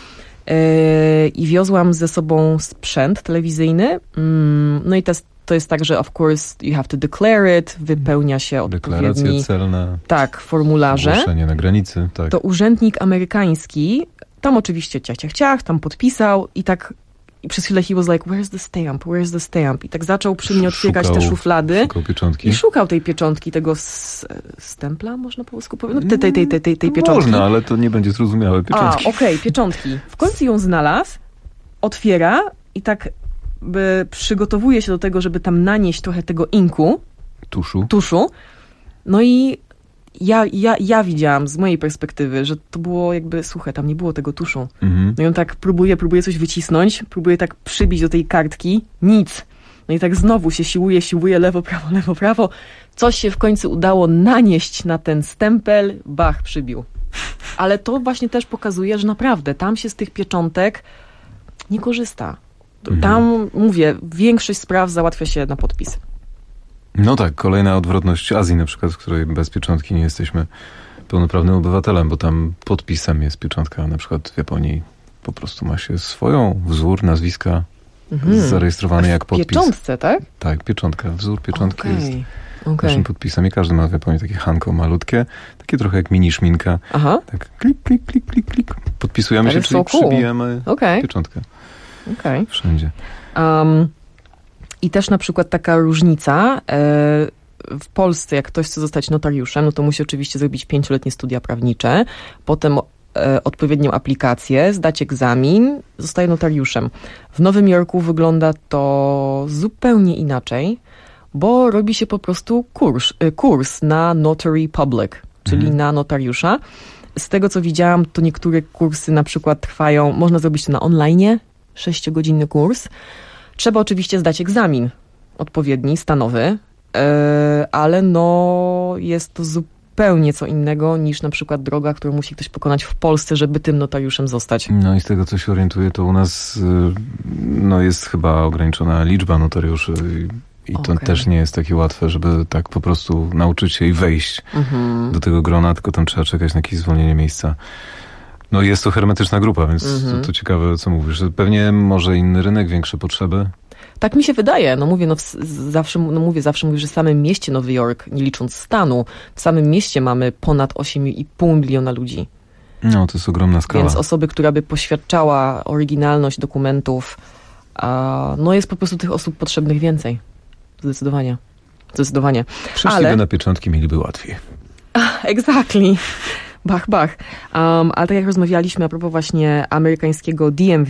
i wiozłam ze sobą sprzęt telewizyjny, no i to jest tak, że of course you have to declare it, wypełnia się odpowiedni... Deklaracje celne. Tak, formularze. Ogłoszenie na granicy, tak. To urzędnik amerykański, tam oczywiście ciach, tam podpisał i tak i przez chwilę he was like, where's the stamp? I tak zaczął przy mnie otwierać te szuflady. Szukał pieczątki. I szukał tej pieczątki, tego stempla, można po polsku powiedzieć? No, tej pieczątki. Można, ale to nie będzie zrozumiałe. Pieczątki. Okej, pieczątki. W końcu ją znalazł, otwiera i tak przygotowuje się do tego, żeby tam nanieść trochę tego inku. Tuszu. No i ja widziałam z mojej perspektywy, że to było jakby, słuchaj, tam nie było tego tuszu. No i on tak próbuje coś wycisnąć, próbuje tak przybić do tej kartki, nic. No i tak znowu się siłuje, lewo, prawo. Coś się w końcu udało nanieść na ten stempel, bach, przybił. Ale to właśnie też pokazuje, że naprawdę tam się z tych pieczątek nie korzysta. Tam, mówię, większość spraw załatwia się na podpis. No tak, kolejna odwrotność Azji na przykład, w której bez pieczątki nie jesteśmy pełnoprawnym obywatelem, bo tam podpisem jest pieczątka. Na przykład w Japonii po prostu ma się swoją wzór, nazwiska zarejestrowany jak podpis. W pieczątce, tak? Tak, pieczątka. Wzór pieczątki jest naszym podpisem i każdy ma w Japonii takie hanko malutkie, takie trochę jak mini szminka. Aha. Tak klik. Podpisujemy się, czyli przybijemy pieczątkę. Wszędzie. I też na przykład taka różnica, w Polsce jak ktoś chce zostać notariuszem, no to musi oczywiście zrobić 5-letnie studia prawnicze, potem odpowiednią aplikację, zdać egzamin, zostaje notariuszem. W Nowym Jorku wygląda to zupełnie inaczej, bo robi się po prostu kurs na notary public, czyli na notariusza. Z tego co widziałam, to niektóre kursy na przykład trwają, można zrobić to na online, 6-godzinny kurs. Trzeba oczywiście zdać egzamin odpowiedni, stanowy, ale no jest to zupełnie co innego niż na przykład droga, którą musi ktoś pokonać w Polsce, żeby tym notariuszem zostać. No i z tego co się orientuję, to u nas no jest chyba ograniczona liczba notariuszy i to też nie jest takie łatwe, żeby tak po prostu nauczyć się i wejść do tego grona, tylko tam trzeba czekać na jakieś zwolnienie miejsca. No jest to hermetyczna grupa, więc to ciekawe, co mówisz. Pewnie może inny rynek, większe potrzeby. Tak mi się wydaje. No mówię, zawsze mówię, że w samym mieście Nowy Jork, nie licząc stanu, w samym mieście mamy ponad 8,5 miliona ludzi. No, to jest ogromna skala. Więc osoby, która by poświadczała oryginalność dokumentów, no jest po prostu tych osób potrzebnych więcej. Zdecydowanie. Przeszliby na pieczątki, mieliby łatwiej. Exactly. Bach, bach. Ale tak jak rozmawialiśmy a propos właśnie amerykańskiego DMV,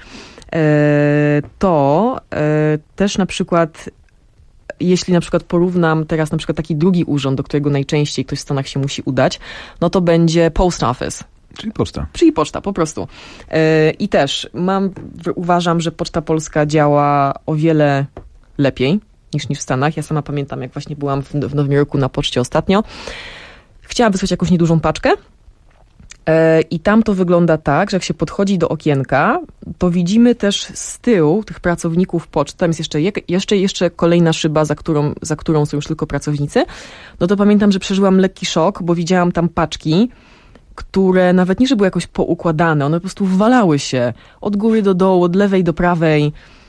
to też na przykład, jeśli na przykład porównam teraz na przykład taki drugi urząd, do którego najczęściej ktoś w Stanach się musi udać, no to będzie Post Office. Czyli poczta. Czyli poczta, po prostu. I też uważam, że Poczta Polska działa o wiele lepiej niż w Stanach. Ja sama pamiętam, jak właśnie byłam w Nowym Jorku na poczcie ostatnio. Chciałam wysłać jakąś niedużą paczkę i tam to wygląda tak, że jak się podchodzi do okienka, to widzimy też z tyłu tych pracowników poczty, tam jest jeszcze kolejna szyba, za którą są już tylko pracownicy. No to pamiętam, że przeżyłam lekki szok, bo widziałam tam paczki, które nawet nie, że były jakoś poukładane, one po prostu walały się od góry do dołu, od lewej do prawej.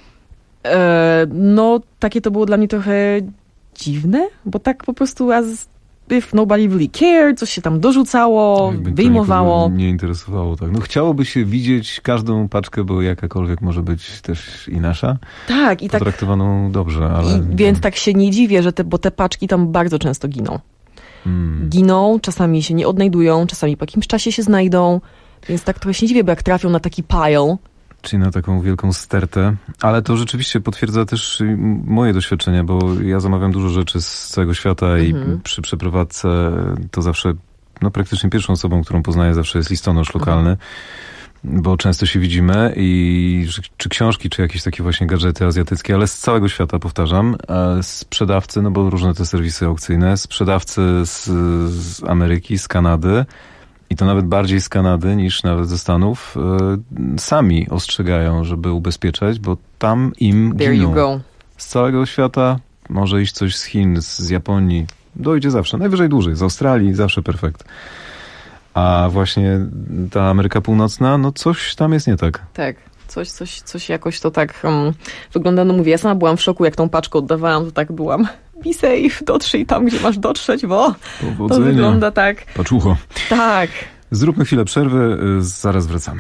No, takie to było dla mnie trochę dziwne, bo tak po prostu if nobody really cared, coś się tam dorzucało, wyjmowało. Nie interesowało, tak. No chciałoby się widzieć każdą paczkę, bo jakakolwiek może być też i nasza. Tak. I potraktowaną dobrze, ale... Więc tak się nie dziwię, bo te paczki tam bardzo często giną. Giną, czasami się nie odnajdują, czasami po jakimś czasie się znajdą, więc tak trochę się nie dziwię, bo jak trafią na taki pile, czyli na taką wielką stertę, ale to rzeczywiście potwierdza też moje doświadczenie, bo ja zamawiam dużo rzeczy z całego świata i przy przeprowadzce to zawsze, no praktycznie pierwszą osobą, którą poznaję zawsze jest listonosz lokalny, bo często się widzimy i czy książki, czy jakieś takie właśnie gadżety azjatyckie, ale z całego świata, powtarzam, sprzedawcy, no bo różne te serwisy aukcyjne, sprzedawcy z Ameryki, z Kanady, i to nawet bardziej z Kanady niż nawet ze Stanów, sami ostrzegają, żeby ubezpieczać, bo tam im giną. Z całego świata może iść coś z Chin, z Japonii. Dojdzie zawsze, najwyżej dłużej. Z Australii zawsze perfekt. A właśnie ta Ameryka Północna, no coś tam jest nie tak. Tak. Coś jakoś to tak wygląda, no mówię, ja sama byłam w szoku, jak tą paczkę oddawałam, to tak byłam, be safe, dotrzyj tam, gdzie masz dotrzeć, bo to wygląda tak. Paczucho. Tak. Zróbmy chwilę przerwy, zaraz wracamy.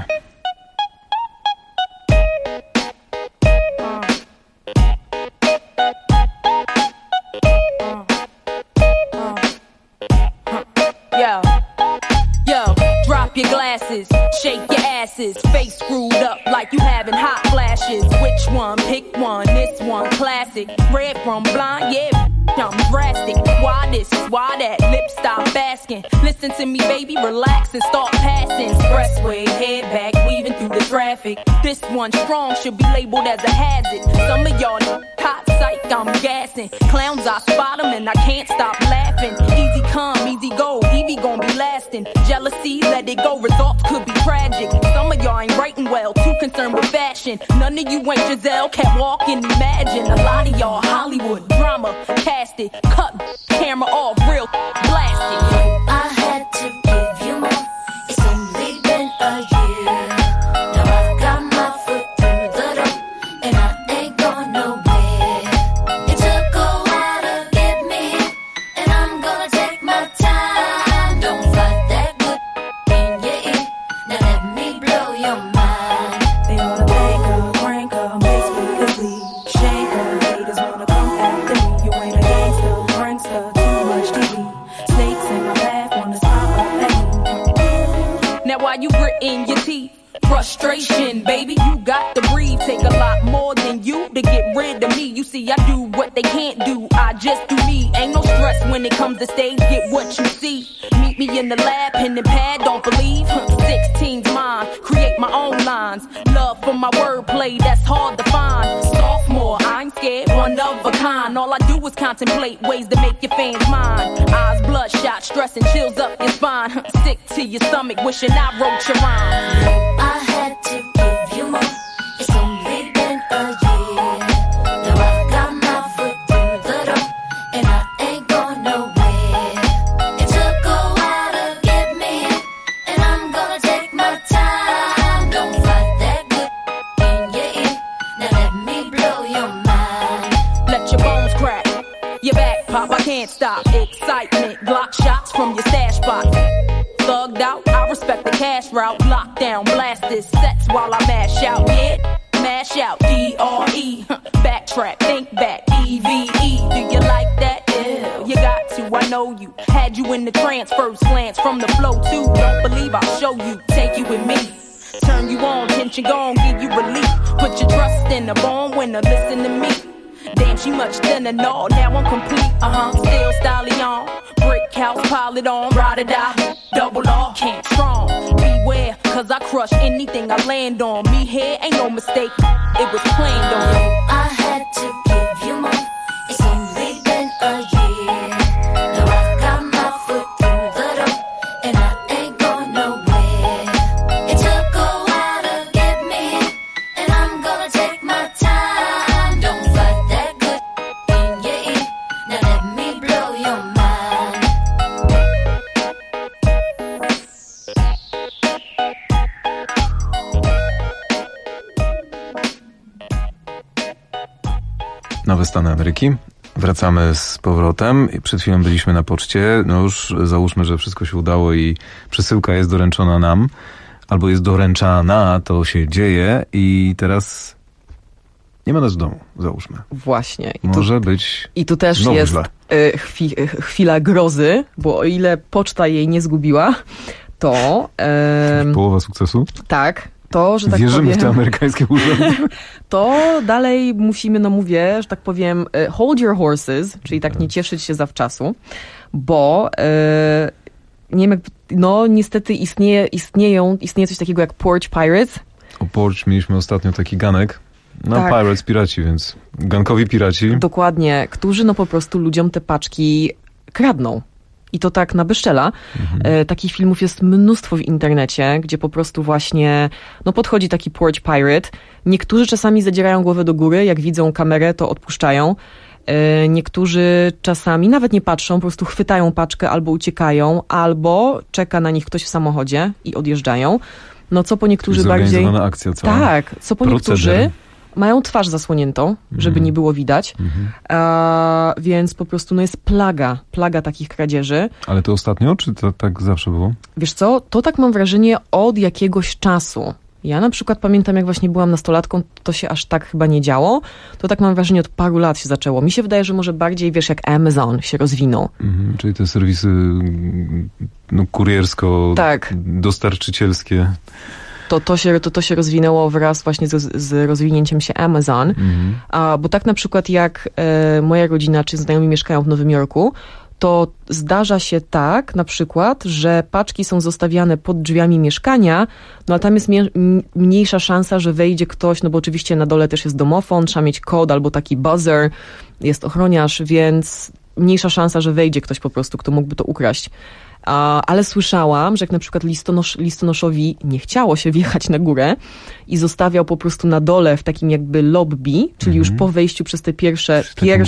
Your glasses, shake your asses, face screwed up like you having hot flashes. Which one? Pick one. This one classic. Red from blind, yeah, I'm drastic. Why this? Why that? Lip stop asking. Listen to me, baby, relax and start passing. Expressway, head back, weaving through the traffic. This one strong should be labeled as a hazard. Some of y'all hot psych, I'm gassing. Clowns, I spot them and I can't stop laughing. Easy come, easy go, Evie gon' be lasting. Jealousy, let it go, results could be tragic. Some of y'all ain't writing well, too concerned with fashion. None of you ain't Giselle, can't walk and imagine. A lot of y'all Hollywood drama, cast it, cut, camera off, real, blast it. I had to give you more, it's only been a year. Now I've got my foot through the door, and I ain't going nowhere. It took a while to get me, and I'm gonna take my time. Don't fight that good in your ear, now let me blow your mind. They ought to bank her, crank her, makes me ugly. Shake her, haters wanna come after me. You ain't a gangster, prankster, too much TV. Snakes in my path, wanna stop at me. Now why you gritting your teeth? Frustration, baby, you got to breathe. Take a lot more than you to get rid of me. You see, I do what they can't do, I just do me. Ain't no stress when it comes to stage, get what you see. Meet me in the lab, pen and pad, don't believe. 16's mine, create my own lines. Love for my wordplay, that's hard to find. Sophomore, I ain't scared, one of a kind. All I do is contemplate ways to make your fans mine. Eyes bloodshot, stress and chills up your spine. Sick to your stomach, wishing I wrote your rhyme. I had to give you more, it's only been a year. Now I've got my foot through the door, and I ain't going nowhere. It took a while to get me, and I'm gonna take my time. Don't fight that good in your ear, now let me blow your mind. Let your bones crack, your back pop, I can't stop. Excitement, Glock shots from your stash box. Thugged out, I respect the cash route. Lockdown, blast this sets while I mash out. Yeah, mash out, D-R-E. Backtrack, think back, E-V-E. Do you like that? Yeah, you got to, I know know you. Had you in the trance, first glance from the flow too. Don't believe I'll show you, take you with me. Turn you on, tension gone, give you relief. Put your trust in the born winner, listen to me. Damn, she much thinner, no, now I'm complete. Still stallion, brick house, pile it on, ride or die, double R, can't strong. Beware, cause I crush anything I land on. Me here ain't no mistake, it was planned on. I had to give you more, it's only been a year. Now I've got my foot through the door, and I ain't going nowhere. It took a while to get me here, and I'm gonna take my time. Don't fight that good in your ear, now let me blow your mind. Nowe Stany Ameryki. Wracamy z powrotem. Przed chwilą byliśmy na poczcie. No już załóżmy, że wszystko się udało i przesyłka jest doręczona nam. Albo jest doręczana, to się dzieje i teraz nie ma nas w domu, załóżmy. Właśnie. Może być I tu też jest chwila grozy, bo o ile poczta jej nie zgubiła, to... Połowa sukcesu? Tak. To, że tak wierzymy powiem, w te amerykańskie urzędy. To dalej musimy, no mówię, że tak powiem, hold your horses, czyli tak nie cieszyć się zawczasu, bo nie wiem, jak, no niestety istnieje coś takiego jak porch pirates. O porch mieliśmy ostatnio taki ganek. No tak. Pirates, piraci, więc gankowi piraci. Dokładnie, którzy no po prostu ludziom te paczki kradną. I to tak na bezczela. Takich filmów jest mnóstwo w internecie, gdzie po prostu właśnie no podchodzi taki porch pirate. Niektórzy czasami zadzierają głowę do góry, jak widzą kamerę, to odpuszczają. Niektórzy czasami nawet nie patrzą, po prostu chwytają paczkę albo uciekają, albo czeka na nich ktoś w samochodzie i odjeżdżają. No co po niektórzy bardziej... akcja cała. Tak, co po niektórzy mają twarz zasłoniętą, żeby nie było widać, więc po prostu no jest plaga takich kradzieży. Ale to ostatnio, czy to tak zawsze było? Wiesz co, to tak mam wrażenie od jakiegoś czasu. Ja na przykład pamiętam, jak właśnie byłam nastolatką, to się aż tak chyba nie działo. To tak mam wrażenie od paru lat się zaczęło. Mi się wydaje, że może bardziej, wiesz, jak Amazon się rozwinął. Czyli te serwisy kuriersko-dostarczycielskie. To się rozwinęło wraz właśnie z rozwinięciem się Amazon. Bo tak na przykład jak moja rodzina czy znajomi mieszkają w Nowym Jorku, to zdarza się tak na przykład, że paczki są zostawiane pod drzwiami mieszkania, no a tam jest mniejsza szansa, że wejdzie ktoś, no bo oczywiście na dole też jest domofon, trzeba mieć kod albo taki buzzer, jest ochroniarz, więc mniejsza szansa, że wejdzie ktoś po prostu, kto mógłby to ukraść. Ale słyszałam, że jak na przykład listonoszowi nie chciało się wjechać na górę i zostawiał po prostu na dole w takim jakby lobby, czyli już po wejściu przez te pierwsze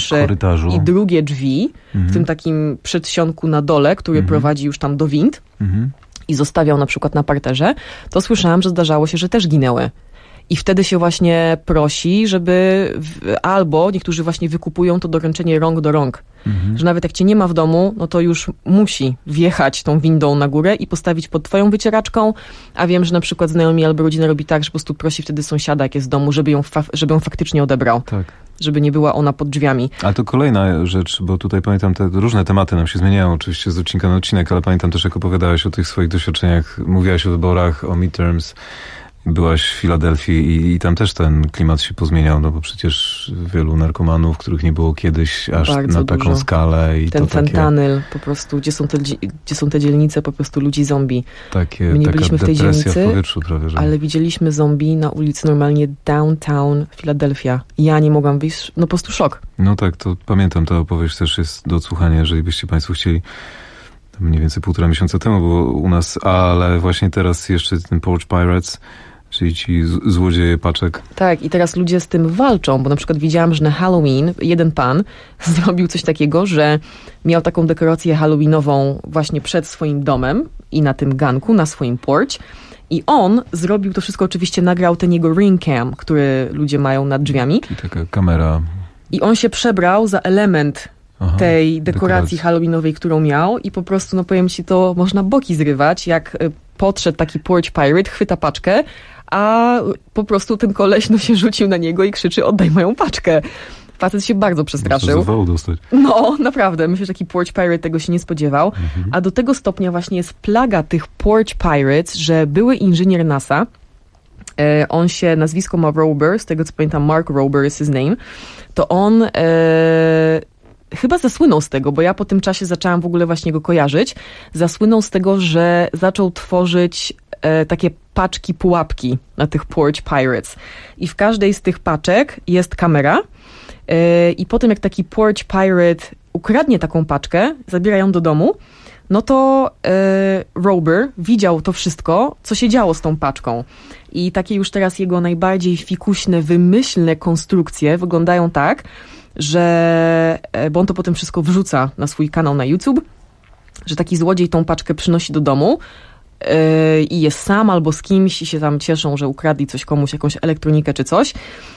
i drugie drzwi, w tym takim przedsionku na dole, który prowadzi już tam do wind i zostawiał na przykład na parterze, to słyszałam, że zdarzało się, że też ginęły. I wtedy się właśnie prosi, żeby albo niektórzy właśnie wykupują to doręczenie rąk do rąk. Że nawet jak cię nie ma w domu, no to już musi wjechać tą windą na górę i postawić pod twoją wycieraczką, a wiem, że na przykład znajomi albo rodzina robi tak, że po prostu prosi wtedy sąsiada, jak jest w domu, żeby ją faktycznie odebrał. Tak. Żeby nie była ona pod drzwiami. Ale to kolejna rzecz, bo tutaj pamiętam, te różne tematy nam się zmieniają oczywiście z odcinka na odcinek, ale pamiętam też, jak opowiadałaś o tych swoich doświadczeniach, mówiłaś o wyborach, o midterms. Byłaś w Filadelfii i tam też ten klimat się pozmieniał, no bo przecież wielu narkomanów, których nie było kiedyś aż bardzo na taką dużo. Skalę. I ten to fentanyl po prostu, gdzie są te dzielnice po prostu ludzi zombie. My nie byliśmy w tej dzielnicy, w powietrzu prawie, że... ale widzieliśmy zombie na ulicy normalnie downtown Filadelfia. Ja nie mogłam wyjść, no po prostu szok. No tak, to pamiętam, ta opowieść też jest do odsłuchania, jeżeli byście państwo chcieli. Mniej więcej 1,5 miesiąca temu było u nas, ale właśnie teraz jeszcze ten Porch Pirates, czyli ci złodzieje paczek. Tak, i teraz ludzie z tym walczą, bo na przykład widziałam, że na Halloween jeden pan zrobił coś takiego, że miał taką dekorację halloweenową właśnie przed swoim domem i na tym ganku, na swoim porch. I on zrobił to wszystko, oczywiście nagrał ten jego ring cam, który ludzie mają nad drzwiami. Czyli taka kamera. I on się przebrał za element tej dekoracji halloweenowej, którą miał i po prostu, no powiem ci, to można boki zrywać, jak podszedł taki porch pirate, chwyta paczkę, a po prostu ten koleś no się rzucił na niego i krzyczy: oddaj moją paczkę. Facet się bardzo przestraszył. No, naprawdę. Myślę, że taki Porch Pirate tego się nie spodziewał. A do tego stopnia właśnie jest plaga tych Porch Pirates, że były inżynier NASA, on się, nazwisko ma Rober, z tego co pamiętam, Mark Rober is his name, to on chyba zasłynął z tego, bo ja po tym czasie zaczęłam w ogóle właśnie go kojarzyć. Zasłynął z tego, że zaczął tworzyć takie paczki, pułapki na tych Porch Pirates. I w każdej z tych paczek jest kamera i potem jak taki Porch Pirate ukradnie taką paczkę, zabiera ją do domu, no to Rober widział to wszystko, co się działo z tą paczką. I takie już teraz jego najbardziej fikuśne, wymyślne konstrukcje wyglądają tak, że, bo on to potem wszystko wrzuca na swój kanał na YouTube, że taki złodziej tą paczkę przynosi do domu i jest sam albo z kimś i się tam cieszą, że ukradli coś komuś, jakąś elektronikę czy coś.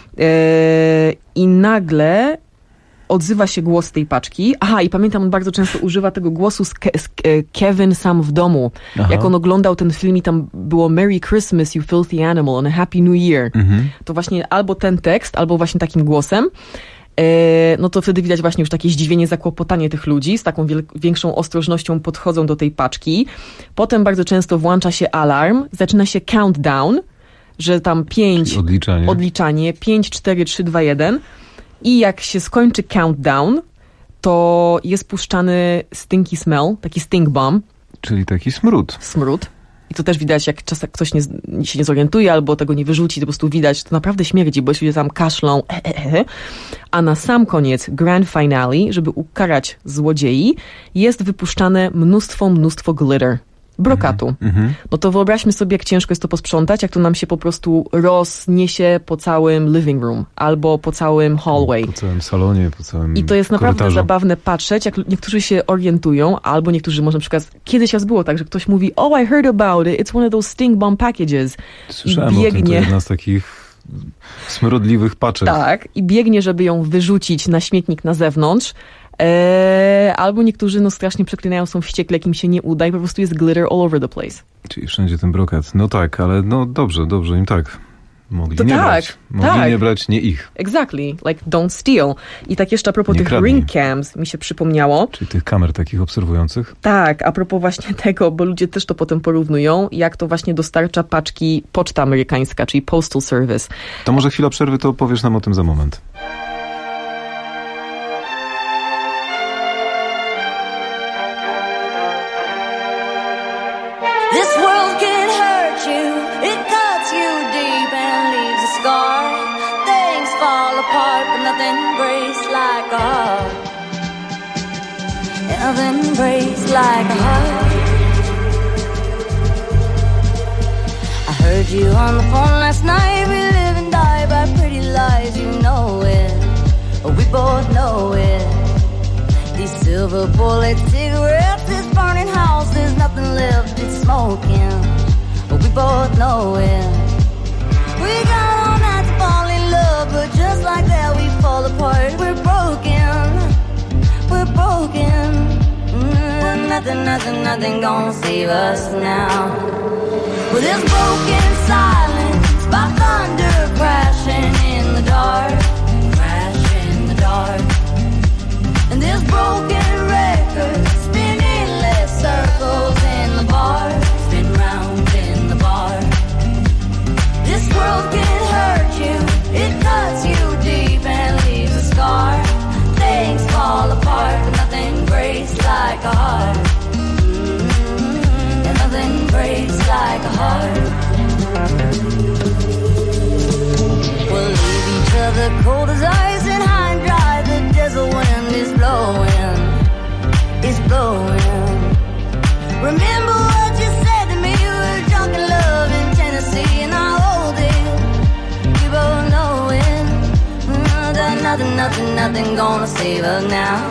I nagle odzywa się głos z tej paczki. Aha, i pamiętam, on bardzo często używa tego głosu z Kevin sam w domu. Jak on oglądał ten film i tam było Merry Christmas, you filthy animal, and a Happy New Year. To właśnie albo ten tekst, albo właśnie takim głosem. No to wtedy widać właśnie już takie zdziwienie, zakłopotanie tych ludzi. Z taką większą ostrożnością podchodzą do tej paczki. Potem bardzo często włącza się alarm, zaczyna się countdown, że tam 5, odliczanie 5, 4, 3, 2, 1 i jak się skończy countdown, to jest puszczany stinky smell, taki stink bomb. Czyli taki smród. Smród. I to też widać, jak czasem ktoś się nie zorientuje albo tego nie wyrzuci, to po prostu widać, to naprawdę śmierdzi, bo ludzie tam kaszlą. A na sam koniec, grand finale, żeby ukarać złodziei, jest wypuszczane mnóstwo glitter. Brokatu. No to wyobraźmy sobie, jak ciężko jest to posprzątać, jak to nam się po prostu rozniesie po całym living room albo po całym hallway. Po całym salonie, po całym I to jest naprawdę korytarzu. zabawne patrzeć, jak niektórzy się orientują, albo niektórzy może na przykład, kiedyś raz było tak, że ktoś mówi, oh, I heard about it, it's one of those stink bomb packages. Słyszałem o tym, to jedna z takich smrodliwych paczek. Tak, i biegnie, żeby ją wyrzucić na śmietnik na zewnątrz. Albo niektórzy strasznie przeklinają, są wściekli, jak im się nie uda i po prostu jest glitter all over the place. Czyli wszędzie ten brokat. No tak, ale no dobrze im tak. Mogli to nie tak, brać. Mogli nie brać, nie ich. Exactly, like don't steal. I tak jeszcze a propos tych ring cams mi się przypomniało. Czyli tych kamer takich obserwujących? Tak, a propos właśnie tego, bo ludzie też to potem porównują, jak to właśnie dostarcza paczki poczta amerykańska, czyli Postal Service. To może chwila przerwy, to powiesz nam o tym za moment. This world can hurt you, it cuts you deep and leaves a scar. Things fall apart, but nothing breaks like a heart. Nothing breaks like a heart. I heard you on the phone last night. We live and die by pretty lies, you know it. We both know it. These silver bullet cigarettes, this burning house, there's nothing left, it's smoking. We both know it. We got all night to fall in love, but just like that we fall apart. We're broken, we're broken. Nothing gonna save us now. With this broken silence, by thunder crashing in the dark, crashing in the dark. And this broken record spinning less circles in the bar, spin round in the bar. This world can hurt you, it cuts you deep and leaves a scar. Things fall apart, but nothing breaks like a heart. And nothing breaks like a heart. We'll leave each other cold as ice and high and dry. The desert wind is blowing, it's blowing. Remember what you said to me, we were drunk in love in Tennessee, and I hold it, we both know it. Nothing gonna save us now.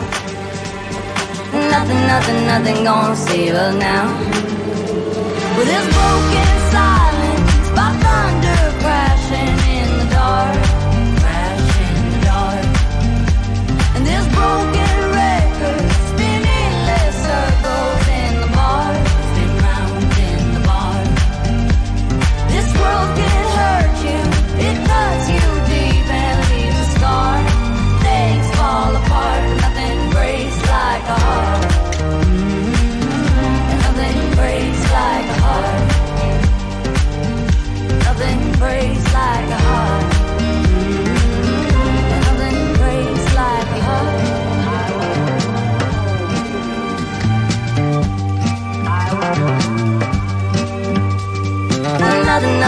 Nothing gonna save us now. With this broken silence, by thunder crashing in the dark, crashing in the dark. And this broken record spinning less circles in the bar, spin round in the bar. This world can hurt you, it cuts you deep and leaves a scar.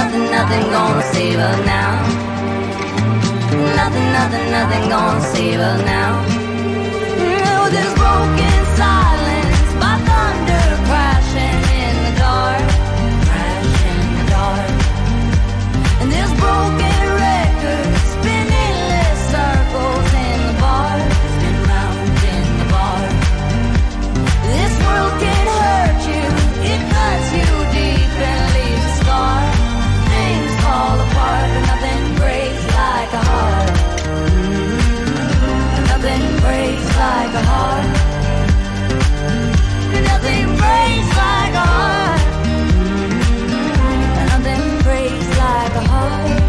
Nothing, nothing gonna save her now. Nothing, nothing, nothing gonna save her now. Oh, this broken silence by thunder crashing in the dark, crashing in the dark. And this broken record spinning less circles in the bar, spin round in the bar. This world can hurt you, it cuts you deep and leaves a scar. Things fall apart, but nothing breaks like a heart. Nothing breaks like a heart. Nothing breaks like a heart. Nothing breaks like a heart.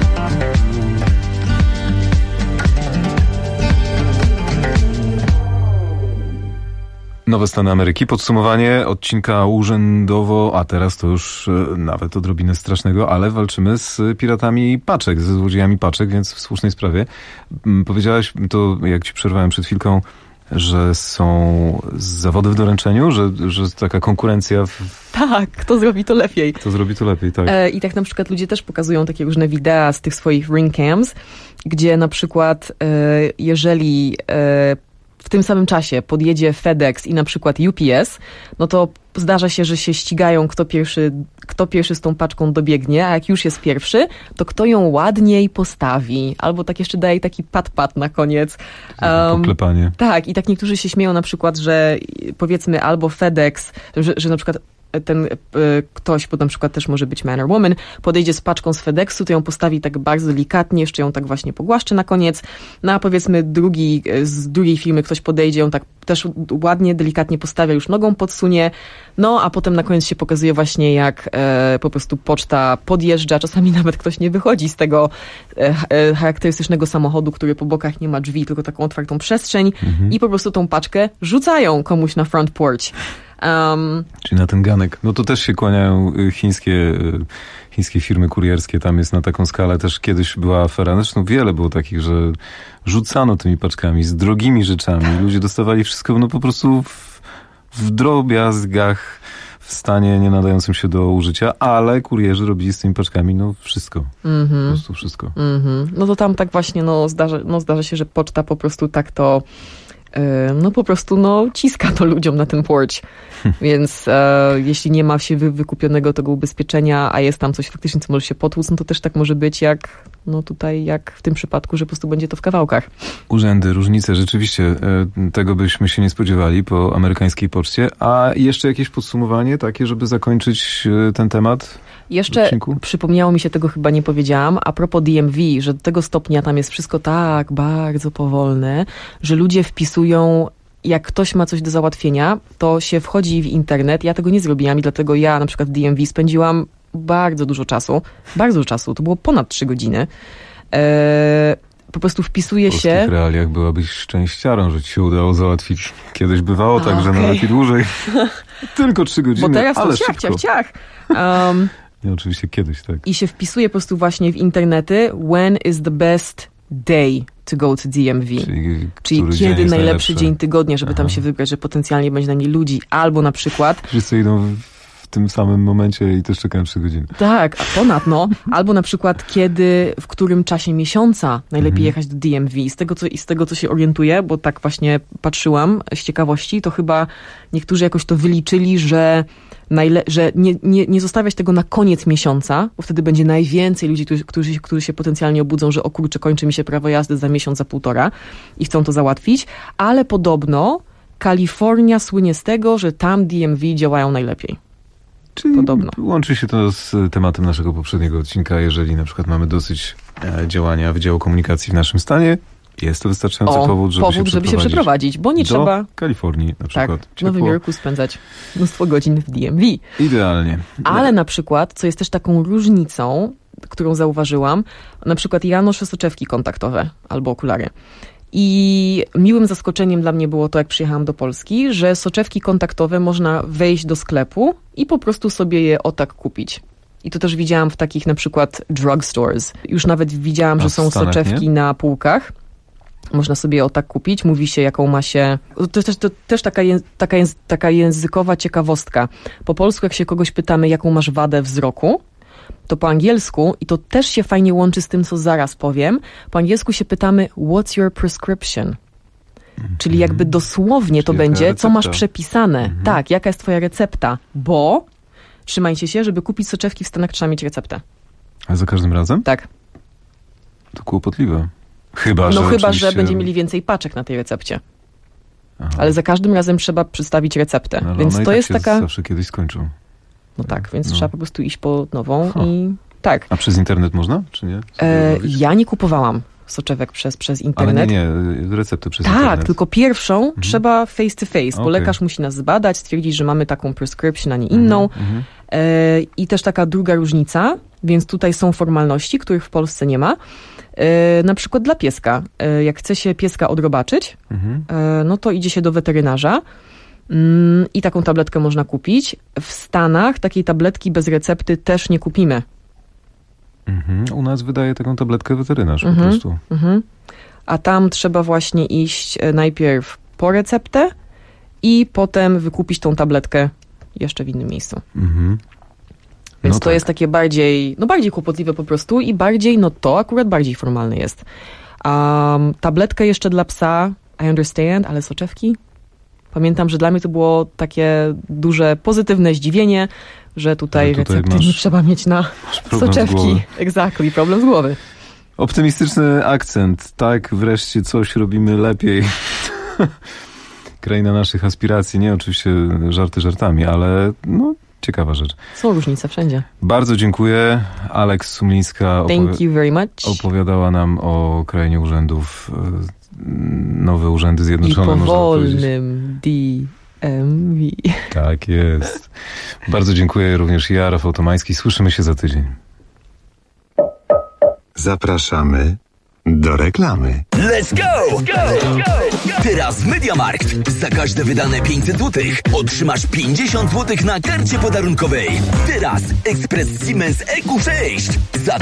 Nowe Stany Ameryki, podsumowanie odcinka urzędowo, a teraz to już nawet odrobinę strasznego, ale walczymy z piratami paczek, ze złodziejami paczek, więc w słusznej sprawie. Powiedziałaś to, jak ci przerwałem przed chwilką, że są zawody w doręczeniu, że taka konkurencja Tak, kto zrobi to lepiej. Kto zrobi to lepiej, tak. I tak na przykład ludzie też pokazują takie różne wideo z tych swoich ring cams, gdzie na przykład jeżeli w tym samym czasie podjedzie FedEx i na przykład UPS, no to zdarza się, że się ścigają, kto pierwszy z tą paczką dobiegnie, a jak już jest pierwszy, to kto ją ładniej postawi. Albo tak jeszcze daje taki pat na koniec. Poklepanie. Tak, i tak niektórzy się śmieją na przykład, że powiedzmy albo FedEx, że na przykład ten ktoś, bo na przykład też może być man or woman, podejdzie z paczką z FedExu, to ją postawi tak bardzo delikatnie, jeszcze ją tak właśnie pogłaszczy na koniec. No a powiedzmy z drugiej firmy ktoś podejdzie, ją tak też ładnie, delikatnie postawia, już nogą podsunie. No a potem na koniec się pokazuje właśnie, jak po prostu poczta podjeżdża. Czasami nawet ktoś nie wychodzi z tego charakterystycznego samochodu, który po bokach nie ma drzwi, tylko taką otwartą przestrzeń i po prostu tą paczkę rzucają komuś na front porch. Czyli na ten ganek. No to też się kłaniają chińskie firmy kurierskie. Tam jest na taką skalę też kiedyś była afera. Zresztą wiele było takich, że rzucano tymi paczkami z drogimi rzeczami. Ludzie dostawali wszystko no po prostu w drobiazgach, w stanie nie nadającym się do użycia, ale kurierzy robili z tymi paczkami no wszystko. Po prostu wszystko. No to tam tak właśnie zdarza się, że poczta po prostu tak to ciska to ludziom na ten porch. Więc jeśli nie ma się wykupionego tego ubezpieczenia, a jest tam coś faktycznie, co może się potłuc, no to też tak może być jak w tym przypadku, że po prostu będzie to w kawałkach. Urzędy, różnice, rzeczywiście tego byśmy się nie spodziewali po amerykańskiej poczcie. A jeszcze jakieś podsumowanie takie, żeby zakończyć ten temat? Jeszcze przypomniało mi się, tego chyba nie powiedziałam, a propos DMV, że do tego stopnia tam jest wszystko tak bardzo powolne, że ludzie wpisują, jak ktoś ma coś do załatwienia, to się wchodzi w internet. Ja tego nie zrobiłam i dlatego ja na przykład w DMV spędziłam bardzo dużo czasu, to było ponad 3 godziny. Po prostu wpisuje się... W polskich realiach byłabyś szczęściarą, że ci się udało załatwić. Kiedyś bywało tak, że nawet i dłużej. Tylko 3 godziny, bo teraz ale to ciach. Nie, oczywiście kiedyś, tak. I się wpisuje po prostu właśnie w internety when is the best day to go to DMV. Czyli kiedy najlepszy dzień tygodnia, żeby tam się wybrać, że potencjalnie będzie na niej ludzi. Albo na przykład... Wszyscy idą w tym samym momencie i też czekają 3 godziny. Tak, a ponad Albo na przykład w którym czasie miesiąca najlepiej jechać do DMV. Z tego, co się orientuję, bo tak właśnie patrzyłam z ciekawości, to chyba niektórzy jakoś to wyliczyli, że nie zostawiać tego na koniec miesiąca, bo wtedy będzie najwięcej ludzi, którzy się potencjalnie obudzą, że o kurczę, kończy mi się prawo jazdy za miesiąc, za 1,5 i chcą to załatwić, ale podobno Kalifornia słynie z tego, że tam DMV działają najlepiej. Czyli podobno. Łączy się to z tematem naszego poprzedniego odcinka. Jeżeli na przykład mamy dosyć działania Wydziału Komunikacji w naszym stanie, jest to wystarczający powód, żeby się przeprowadzić, bo nie trzeba do Kalifornii na przykład. Tak, w Nowym Jorku spędzać mnóstwo godzin w DMV. Idealnie. Ale na przykład, co jest też taką różnicą, którą zauważyłam, na przykład ja noszę soczewki kontaktowe albo okulary. I miłym zaskoczeniem dla mnie było to, jak przyjechałam do Polski, że soczewki kontaktowe można wejść do sklepu i po prostu sobie je o tak kupić. I to też widziałam w takich na przykład drugstores. Już nawet widziałam, że są soczewki na półkach. Można sobie je o tak kupić. Mówi się, jaką ma się... To też taka językowa ciekawostka. Po polsku, jak się kogoś pytamy, jaką masz wadę wzroku, to po angielsku, i to też się fajnie łączy z tym, co zaraz powiem, po angielsku się pytamy what's your prescription? Czyli jakby dosłownie to będzie, co masz przepisane. Tak, jaka jest twoja recepta? Bo, trzymajcie się, żeby kupić soczewki w Stanach trzeba mieć receptę. A za każdym razem? Tak. To kłopotliwe. Chyba, że będziemy mieli więcej paczek na tej recepcie. Aha. Ale za każdym razem trzeba przedstawić receptę. No, więc to jest taka... zawsze kiedyś skończą. No tak, więc trzeba po prostu iść po nową i tak. A przez internet można, czy nie? Ja nie kupowałam soczewek przez internet. Ale nie, recepty przez internet. Tak, tylko pierwszą trzeba face to face, bo lekarz musi nas zbadać, stwierdzić, że mamy taką prescription, a nie inną. I też taka druga różnica, więc tutaj są formalności, których w Polsce nie ma. Na przykład dla pieska. Jak chce się pieska odrobaczyć, no to idzie się do weterynarza i taką tabletkę można kupić. W Stanach takiej tabletki bez recepty też nie kupimy. U nas wydaje taką tabletkę weterynarz po prostu. A tam trzeba właśnie iść najpierw po receptę i potem wykupić tą tabletkę jeszcze w innym miejscu. Więc to jest takie bardziej kłopotliwe po prostu i bardziej, to akurat bardziej formalne jest. Tabletkę jeszcze dla psa, I understand, ale soczewki? Pamiętam, że dla mnie to było takie duże, pozytywne zdziwienie, że tutaj recepty nie trzeba mieć na soczewki. Exactly, problem z głowy. Optymistyczny akcent. Tak, wreszcie coś robimy lepiej. Kraina naszych aspiracji. Nie, oczywiście żarty żartami, ale ciekawa rzecz. Są różnice wszędzie. Bardzo dziękuję. Aleks Sumlińska Thank you very much. opowiadała nam o krainie urzędów. Nowe urzędy zjednoczone. I powolnym DMV. Tak jest. Bardzo dziękuję również ja, Rafał Tomański. Słyszymy się za tydzień. Zapraszamy do reklamy. Let's go! Teraz w MediaMarkt za każde wydane 500 zł otrzymasz 50 zł na karcie podarunkowej. Teraz ekspres Siemens EQ6 za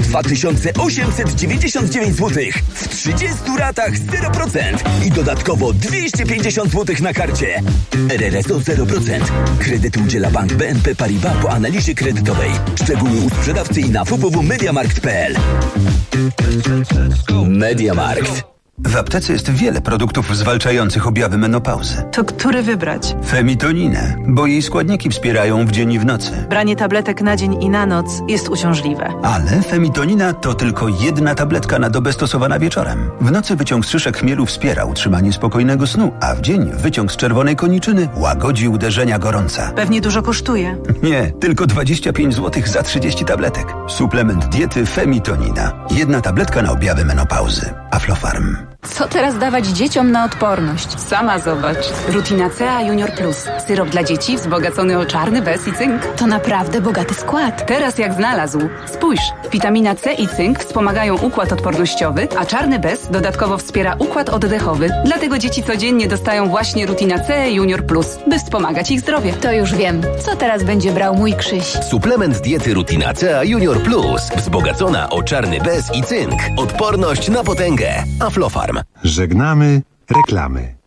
2899 zł w 30 ratach 0% i dodatkowo 250 zł na karcie. RRSO 0%. Kredyt udziela Bank BNP Paribas po analizie kredytowej. Szczegóły u sprzedawcy i na www.mediamarkt.pl. MediaMarkt. W aptece jest wiele produktów zwalczających objawy menopauzy. To który wybrać? Femitoninę, bo jej składniki wspierają w dzień i w nocy. Branie tabletek na dzień i na noc jest uciążliwe. Ale femitonina to tylko jedna tabletka na dobę stosowana wieczorem. W nocy wyciąg z szyszek chmielu wspiera utrzymanie spokojnego snu, a w dzień wyciąg z czerwonej koniczyny łagodzi uderzenia gorąca. Pewnie dużo kosztuje. Nie, tylko 25 zł za 30 tabletek. Suplement diety Femitonina. Jedna tabletka na objawy menopauzy. Aflofarm. Co teraz dawać dzieciom na odporność? Sama zobacz. Rutina C Junior Plus. Syrop dla dzieci wzbogacony o czarny bez i cynk. To naprawdę bogaty skład. Teraz jak znalazł. Spójrz, witamina C i cynk wspomagają układ odpornościowy, a czarny bez dodatkowo wspiera układ oddechowy. Dlatego dzieci codziennie dostają właśnie Rutina C Junior Plus, by wspomagać ich zdrowie. To już wiem. Co teraz będzie brał mój Krzyś? Suplement diety Rutina C Junior Plus. Wzbogacona o czarny bez i cynk. Odporność na potęgę. Aflofarm. Żegnamy reklamy.